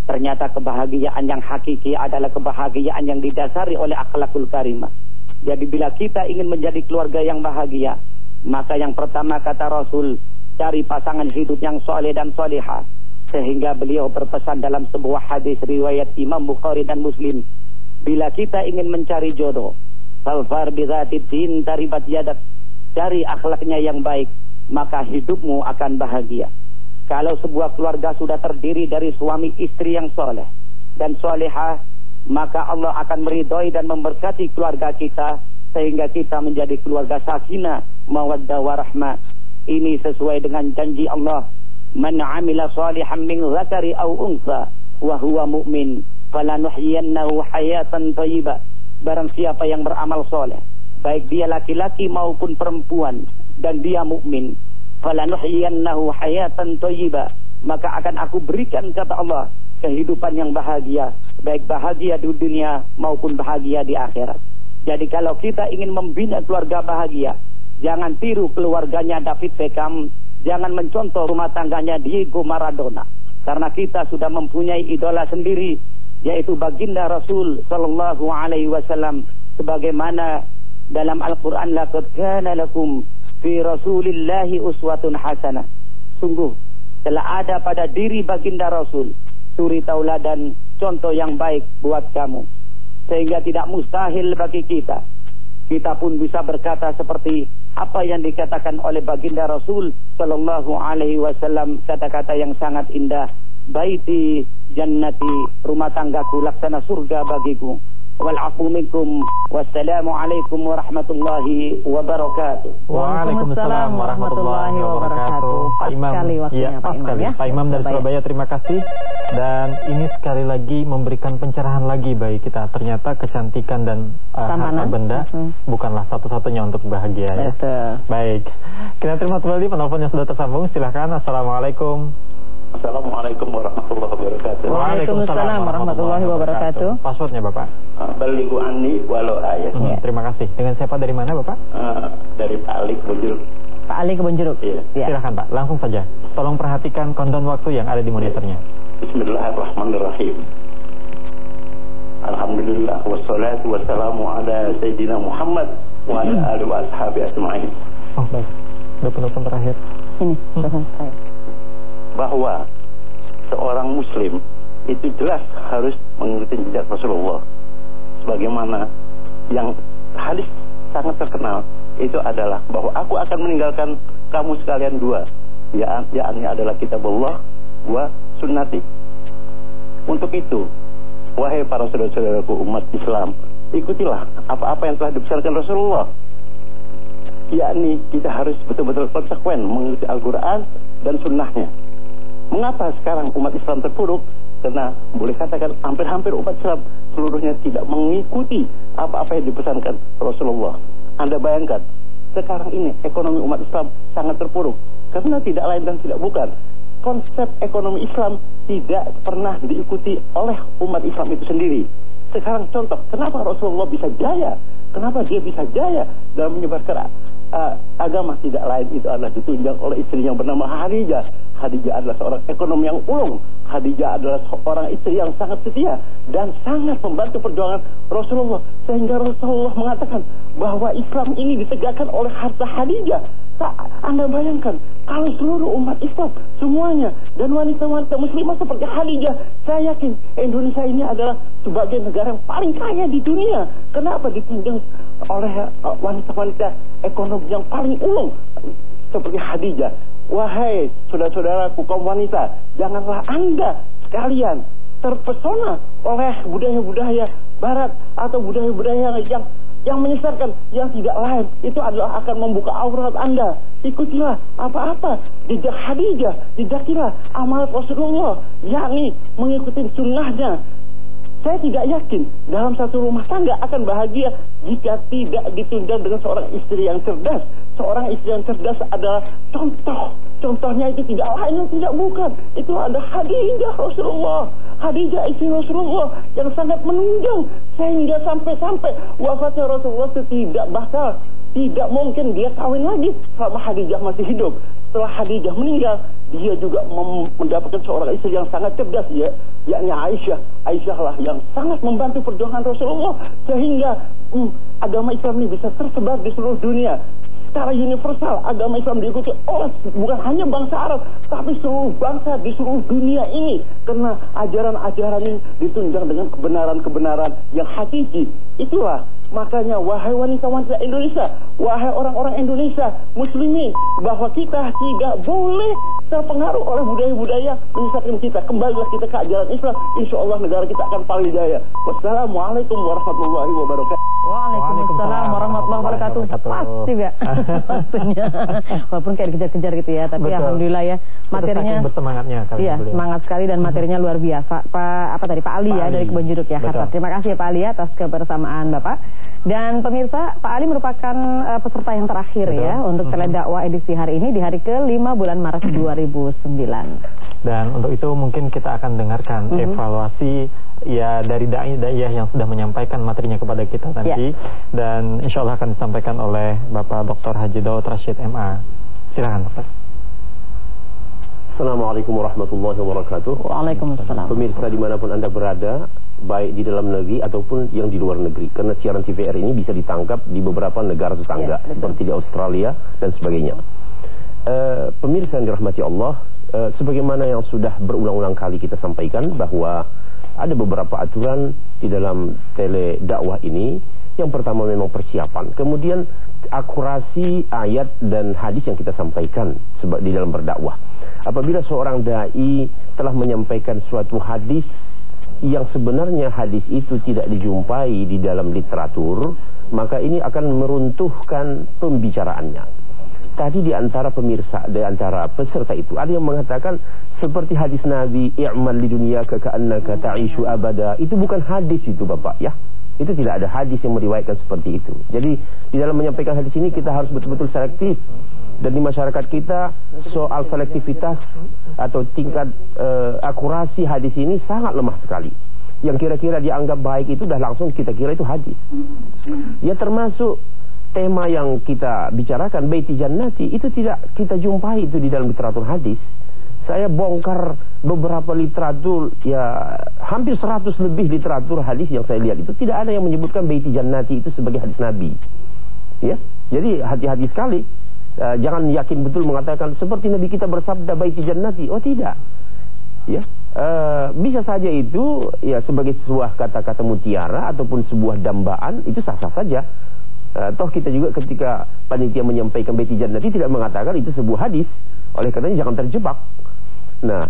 Ternyata kebahagiaan yang hakiki adalah kebahagiaan yang didasari oleh akhlakul karimah. Jadi bila kita ingin menjadi keluarga yang bahagia, maka yang pertama kata Rasul, cari pasangan hidup yang soleh dan solehah. Sehingga beliau berpesan dalam sebuah hadis riwayat Imam Bukhari dan Muslim, bila kita ingin mencari jodoh, falfar bizatid din taribat yadak, cari akhlaknya yang baik, maka hidupmu akan bahagia. Kalau sebuah keluarga sudah terdiri dari suami istri yang soleh dan solehah, maka Allah akan meridhoi dan memberkati keluarga kita sehingga kita menjadi keluarga sakinah, mawaddah warahmah. Ini sesuai dengan janji Allah, man 'amila shalihan min dzakari aw untha wa huwa mu'min falanuhyiyannahu hayatan thayyibah. Barang siapa yang beramal soleh, baik dia laki-laki maupun perempuan, dan dia mukmin, falanuhyiyannahu hayatan thayyibah, maka akan aku berikan, kata Allah, kehidupan yang bahagia, baik bahagia di dunia maupun bahagia di akhirat. Jadi kalau kita ingin membina keluarga bahagia, jangan tiru keluarganya David Beckham, jangan mencontoh rumah tangganya Diego Maradona, karena kita sudah mempunyai idola sendiri, yaitu baginda Rasul sallallahu alaihi wasallam, sebagaimana dalam Al-Qur'an, laqad kana lakum fi rasulillahi uswatun hasanah. Sungguh telah ada pada diri baginda Rasul suri tauladan, contoh yang baik buat kamu. Sehingga tidak mustahil bagi kita pun bisa berkata seperti apa yang dikatakan oleh baginda Rasul sallallahu alaihi wasallam, kata-kata yang sangat indah, baiti jannati, rumah tanggaku laksana surga bagiku. Wal'afu minkum, wassalamu alaikum warahmatullahi wabarakatuh.
Waalaikumsalam warahmatullahi wabarakatuh. Pak Imam, ya, Pak Imam dari Surabaya, terima kasih. Dan ini sekali lagi memberikan pencerahan lagi bagi kita. Ternyata kecantikan dan harta benda bukanlah satu-satunya untuk bahagia, ya. Baik, kita terima kembali penelpon yang sudah tersambung. Silahkan. Assalamualaikum.
Assalamualaikum warahmatullahi wabarakatuh.
Waalaikumsalam warahmatullahi wabarakatuh.
Passwordnya Bapak?
Balighu anni walau ayat.
Terima kasih. Dengan siapa, dari mana Bapak?
Dari Pak Ali Kebonjeruk.
Pak Ali Kebonjeruk.
Iya.
Silahkan Pak, langsung saja. Tolong perhatikan kondom waktu yang ada di monitornya.
Bismillahirrahmanirrahim. Alhamdulillah wassalatu wassalamu ala sayyidina Muhammad wa ala alihi wa ashabihi ajma'in.
Oh baik, udah penelpon terakhir.
Ini penelpon terakhir.
Bahwa seorang muslim itu jelas harus mengikuti jejak Rasulullah. Sebagaimana yang hadis sangat terkenal itu adalah bahwa aku akan meninggalkan kamu sekalian dua, yakni adalah kitabullah wa sunnati. Untuk itu, wahai para saudara-saudaraku umat Islam, ikutilah apa-apa yang telah dibesarkan Rasulullah, yakni kita harus betul-betul konsekuen mengikuti Al-Quran dan sunnahnya. Mengapa sekarang umat Islam terpuruk? Karena boleh katakan hampir-hampir umat Islam seluruhnya tidak mengikuti apa-apa yang dipesankan Rasulullah. Anda bayangkan, sekarang ini ekonomi umat Islam sangat terpuruk. Karena tidak lain dan tidak bukan, konsep ekonomi Islam tidak pernah diikuti oleh umat Islam itu sendiri. Sekarang contoh, kenapa Rasulullah bisa jaya? Kenapa dia bisa jaya dalam menyebarkan agama? Tidak lain itu adalah ditunjang oleh istri yang bernama Khadijah. Khadijah adalah seorang ekonom yang ulung. Khadijah adalah seorang istri yang sangat setia dan sangat membantu perjuangan Rasulullah, sehingga Rasulullah mengatakan bahwa Islam ini ditegakkan oleh harta Khadijah. Anda bayangkan kalau seluruh umat Islam semuanya dan wanita-wanita muslimah seperti Khadijah, saya yakin Indonesia ini adalah sebagai negara yang paling kaya di dunia. Kenapa ditunjang oleh wanita-wanita ekonom yang paling ulung seperti Khadijah? Wahai saudara-saudaraku kaum wanita, janganlah Anda sekalian terpesona oleh budaya-budaya barat atau budaya-budaya yang menyesatkan, yang tidak lain itu adalah akan membuka aurat Anda. Ikutilah apa-apa jejak Khadijah, jejakilah amal Rasulullah, yakni mengikuti sunnahnya. Saya tidak yakin dalam satu rumah tangga akan bahagia jika tidak ditunjang dengan seorang istri yang cerdas. Seorang istri yang cerdas adalah contohnya itu tidak lain dan tidak bukan, itu ada Khadijah Rasulullah. Khadijah istri Rasulullah yang sangat menunjang sehingga sampai-sampai wafatnya Rasulullah tidak bakal Tidak mungkin dia kawin lagi selama Khadijah masih hidup. Setelah Khadijah meninggal, dia juga mendapatkan seorang istri yang sangat cerdas, yakni Aisyah. Aisyah lah yang sangat membantu perjuangan Rasulullah sehingga agama Islam ini bisa tersebar di seluruh dunia. Secara universal, agama Islam diikuti oleh bukan hanya bangsa Arab, tapi seluruh bangsa di seluruh dunia ini. Karena ajaran-ajaran ini ditunjang dengan kebenaran-kebenaran yang hakiki. Itulah makanya, wahai wanita-wanita Indonesia, wahai orang-orang Indonesia, muslimin, bahwa kita tidak boleh terpengaruh oleh budaya-budaya menyesatkan kita. Kembalilah kita ke ajaran Islam, insya Allah negara kita akan paling jaya. Wassalamualaikum warahmatullahi wabarakatuh.
Waalaikumsalam warahmatullahi wabarakatuh. Pasti ya. Pastinya. Walaupun kayak dikejar-kejar gitu ya, tapi betul. Alhamdulillah ya materinya bersemangatnya ya, semangat sekali dan materinya luar biasa. Pak Ali ya dari Kebon Jeruk ya. Terima kasih ya Pak Ali atas kebersamaan Bapak. Dan pemirsa, Pak Ali merupakan peserta yang terakhir ya untuk Teledakwah edisi hari ini di hari ke-5 bulan Maret 2009.
Dan untuk itu mungkin kita akan dengarkan evaluasi ya dari dai-dai yang sudah menyampaikan materinya kepada kita nanti. Dan insya Allah akan disampaikan oleh Bapak Dr. Haji Daud Rashid MA. Silakan Dokter.
Assalamualaikum warahmatullahi wabarakatuh.
Waalaikumsalam.
Pemirsa dimanapun Anda berada, baik di dalam negeri ataupun yang di luar negeri, karena siaran TVR ini bisa ditangkap di beberapa negara tetangga seperti di Australia dan sebagainya. Pemirsa yang dirahmati Allah, sebagaimana yang sudah berulang-ulang kali kita sampaikan bahwa ada beberapa aturan di dalam tele dakwah ini. Yang pertama memang persiapan, kemudian akurasi ayat dan hadis yang kita sampaikan di dalam berdakwah. Apabila seorang dai telah menyampaikan suatu hadis yang sebenarnya hadis itu tidak dijumpai di dalam literatur, maka ini akan meruntuhkan pembicaraannya. Tadi di antara pemirsa, di antara peserta itu ada yang mengatakan seperti hadis Nabi, i'mal li dunyaka ka'annaka ta'ishu abada. Itu bukan hadis itu Bapak ya. Itu tidak ada hadis yang meriwayatkan seperti itu. Jadi di dalam menyampaikan hadis ini kita harus betul-betul selektif. Dan di masyarakat kita soal selektivitas atau tingkat akurasi hadis ini sangat lemah sekali. Yang kira-kira dianggap baik itu dah langsung kita kira itu hadis. Ya termasuk tema yang kita bicarakan Baiti Jannati itu tidak kita jumpai itu di dalam literatur hadis. Saya bongkar beberapa literatur, ya hampir 100 lebih literatur hadis yang saya lihat itu tidak ada yang menyebutkan Baiti Jannati itu sebagai hadis Nabi. Ya, jadi hati-hati sekali. Jangan yakin betul mengatakan seperti Nabi kita bersabda Baiti Jannati. Oh tidak. Ya, bisa saja itu ya sebagai sebuah kata-kata mutiara ataupun sebuah dambaan, itu sah-sah saja. Toh kita juga ketika panitia menyampaikan Baiti Jannati tidak mengatakan itu sebuah hadis. Oleh karenanya jangan terjebak. Nah,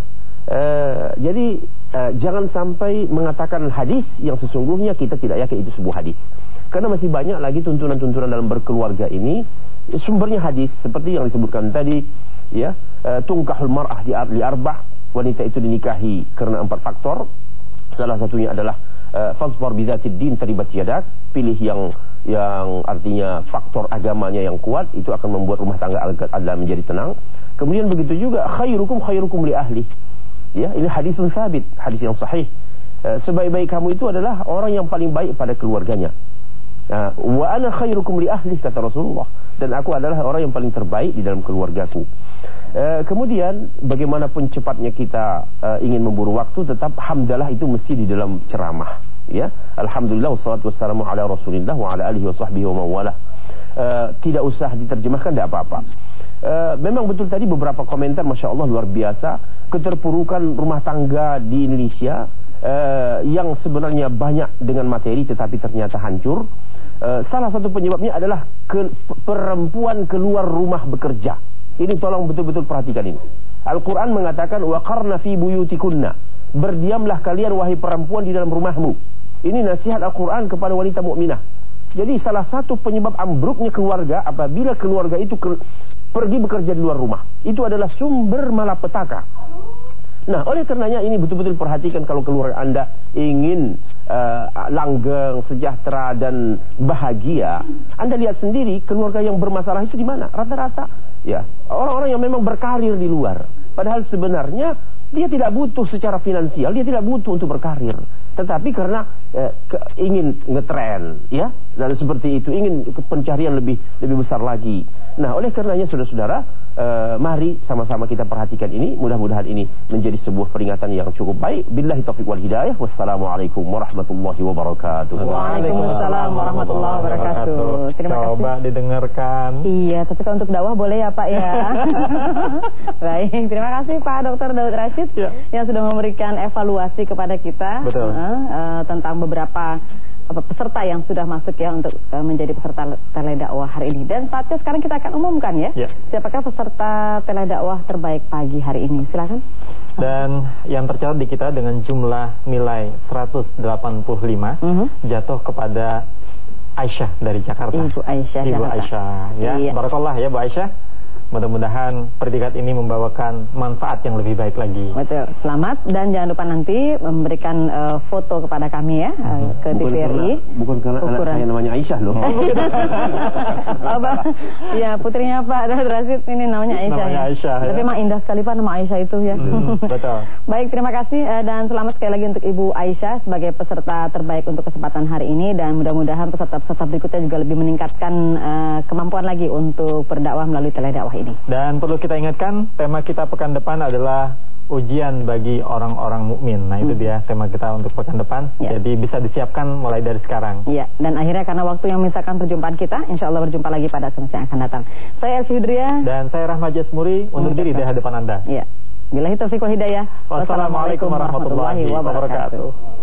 jadi jangan sampai mengatakan hadis yang sesungguhnya kita tidak yakin itu sebuah hadis. Karena masih banyak lagi tuntunan-tuntunan dalam berkeluarga ini sumbernya hadis seperti yang disebutkan tadi, ya, tungkahul mar'ah li arbah, wanita itu dinikahi karena 4 faktor. Salah satunya adalah fasfar bidzatid din taribat yadak, pilih yang artinya faktor agamanya yang kuat, itu akan membuat rumah tangga adalah menjadi tenang. Kemudian begitu juga khairukum li ahli. Ya, ini hadisun sabit, hadis yang sahih. Sebaik-baik kamu itu adalah orang yang paling baik pada keluarganya. Wa ana khairukum li ahli, kata Rasulullah, dan aku adalah orang yang paling terbaik di dalam keluargaku. Kemudian bagaimanapun cepatnya kita ingin memburu waktu, tetap hamdalah itu mesti di dalam ceramah. Ya, alhamdulillah wassalatu wassalamu ala Rasulillah wa ala alihi wa sahbihi wa mawala. Tidak usah diterjemahkan, tidak apa-apa. Memang betul tadi beberapa komentar, Masya Allah luar biasa. Keterpurukan rumah tangga di Indonesia yang sebenarnya banyak dengan materi tetapi ternyata hancur. Salah satu penyebabnya adalah perempuan keluar rumah bekerja. Ini tolong betul-betul perhatikan ini. Al-Quran mengatakan waqarna fi buyutikunna, berdiamlah kalian wahai perempuan di dalam rumahmu. Ini nasihat Al-Quran kepada wanita mukminah. Jadi salah satu penyebab ambruknya keluarga apabila keluarga itu pergi bekerja di luar rumah. Itu adalah sumber malapetaka. Nah, oleh karenanya ini betul-betul perhatikan kalau keluarga Anda ingin langgeng, sejahtera dan bahagia. Anda lihat sendiri keluarga yang bermasalah itu di mana? Rata-rata ya orang-orang yang memang berkarir di luar. Padahal sebenarnya Dia tidak butuh secara finansial, dia tidak butuh untuk berkarir, tetapi karena ingin ngetren, ya, dan seperti itu, ingin pencarian lebih besar lagi. Nah, oleh karenanya saudara-saudara, mari sama-sama kita perhatikan ini. Mudah-mudahan ini menjadi sebuah peringatan yang cukup baik. Billahi taufiq wal hidayah. Wassalamualaikum warahmatullahi wabarakatuh.
Waalaikumsalam warahmatullahi wabarakatuh. Terima kasih.
Coba didengarkan.
Iya, tapi kalau untuk dakwah boleh ya Pak ya. Baik, terima kasih Pak Dr. Daud Rashid yang sudah memberikan evaluasi kepada kita tentang beberapa peserta yang sudah masuk ya untuk menjadi peserta teledakwah hari ini. Dan saatnya sekarang kita akan umumkan ya, siapakah peserta teledakwah terbaik pagi hari ini. Silakan.
Dan yang tercatat di kita dengan jumlah nilai 185 jatuh kepada Aisyah dari Jakarta.
Ibu Aisyah.
Ibu Aisyah ya. Barakallah ya Bu Aisyah. Mudah-mudahan predikat ini membawakan manfaat yang lebih baik lagi.
Betul. Selamat, dan jangan lupa nanti memberikan foto kepada kami ya ke TVRI.
Bukan karena anak saya namanya Aisyah loh.
Ya, putrinya Pak Daud Rashid ini namanya Aisyah.
Namanya Aisyah,
Tapi emang indah sekali Pak nama Aisyah itu ya.
Betul.
Baik, terima kasih dan selamat sekali lagi untuk Ibu Aisyah sebagai peserta terbaik untuk kesempatan hari ini, dan mudah-mudahan peserta-peserta berikutnya juga lebih meningkatkan kemampuan lagi untuk berdakwah melalui teledakwah ini.
Dan perlu kita ingatkan, tema kita pekan depan adalah ujian bagi orang-orang mukmin. Nah, itu dia tema kita untuk pekan depan. Jadi bisa disiapkan mulai dari sekarang.
Iya, dan akhirnya karena waktu yang memisahkan perjumpaan kita, insya Allah berjumpa lagi pada semester yang akan datang. Saya Elsie Hudria dan
saya Rahmat Jasmuri undur diri di hadapan Anda.
Iya. Billahi taufiq wal hidayah.
Wassalamualaikum warahmatullahi wabarakatuh.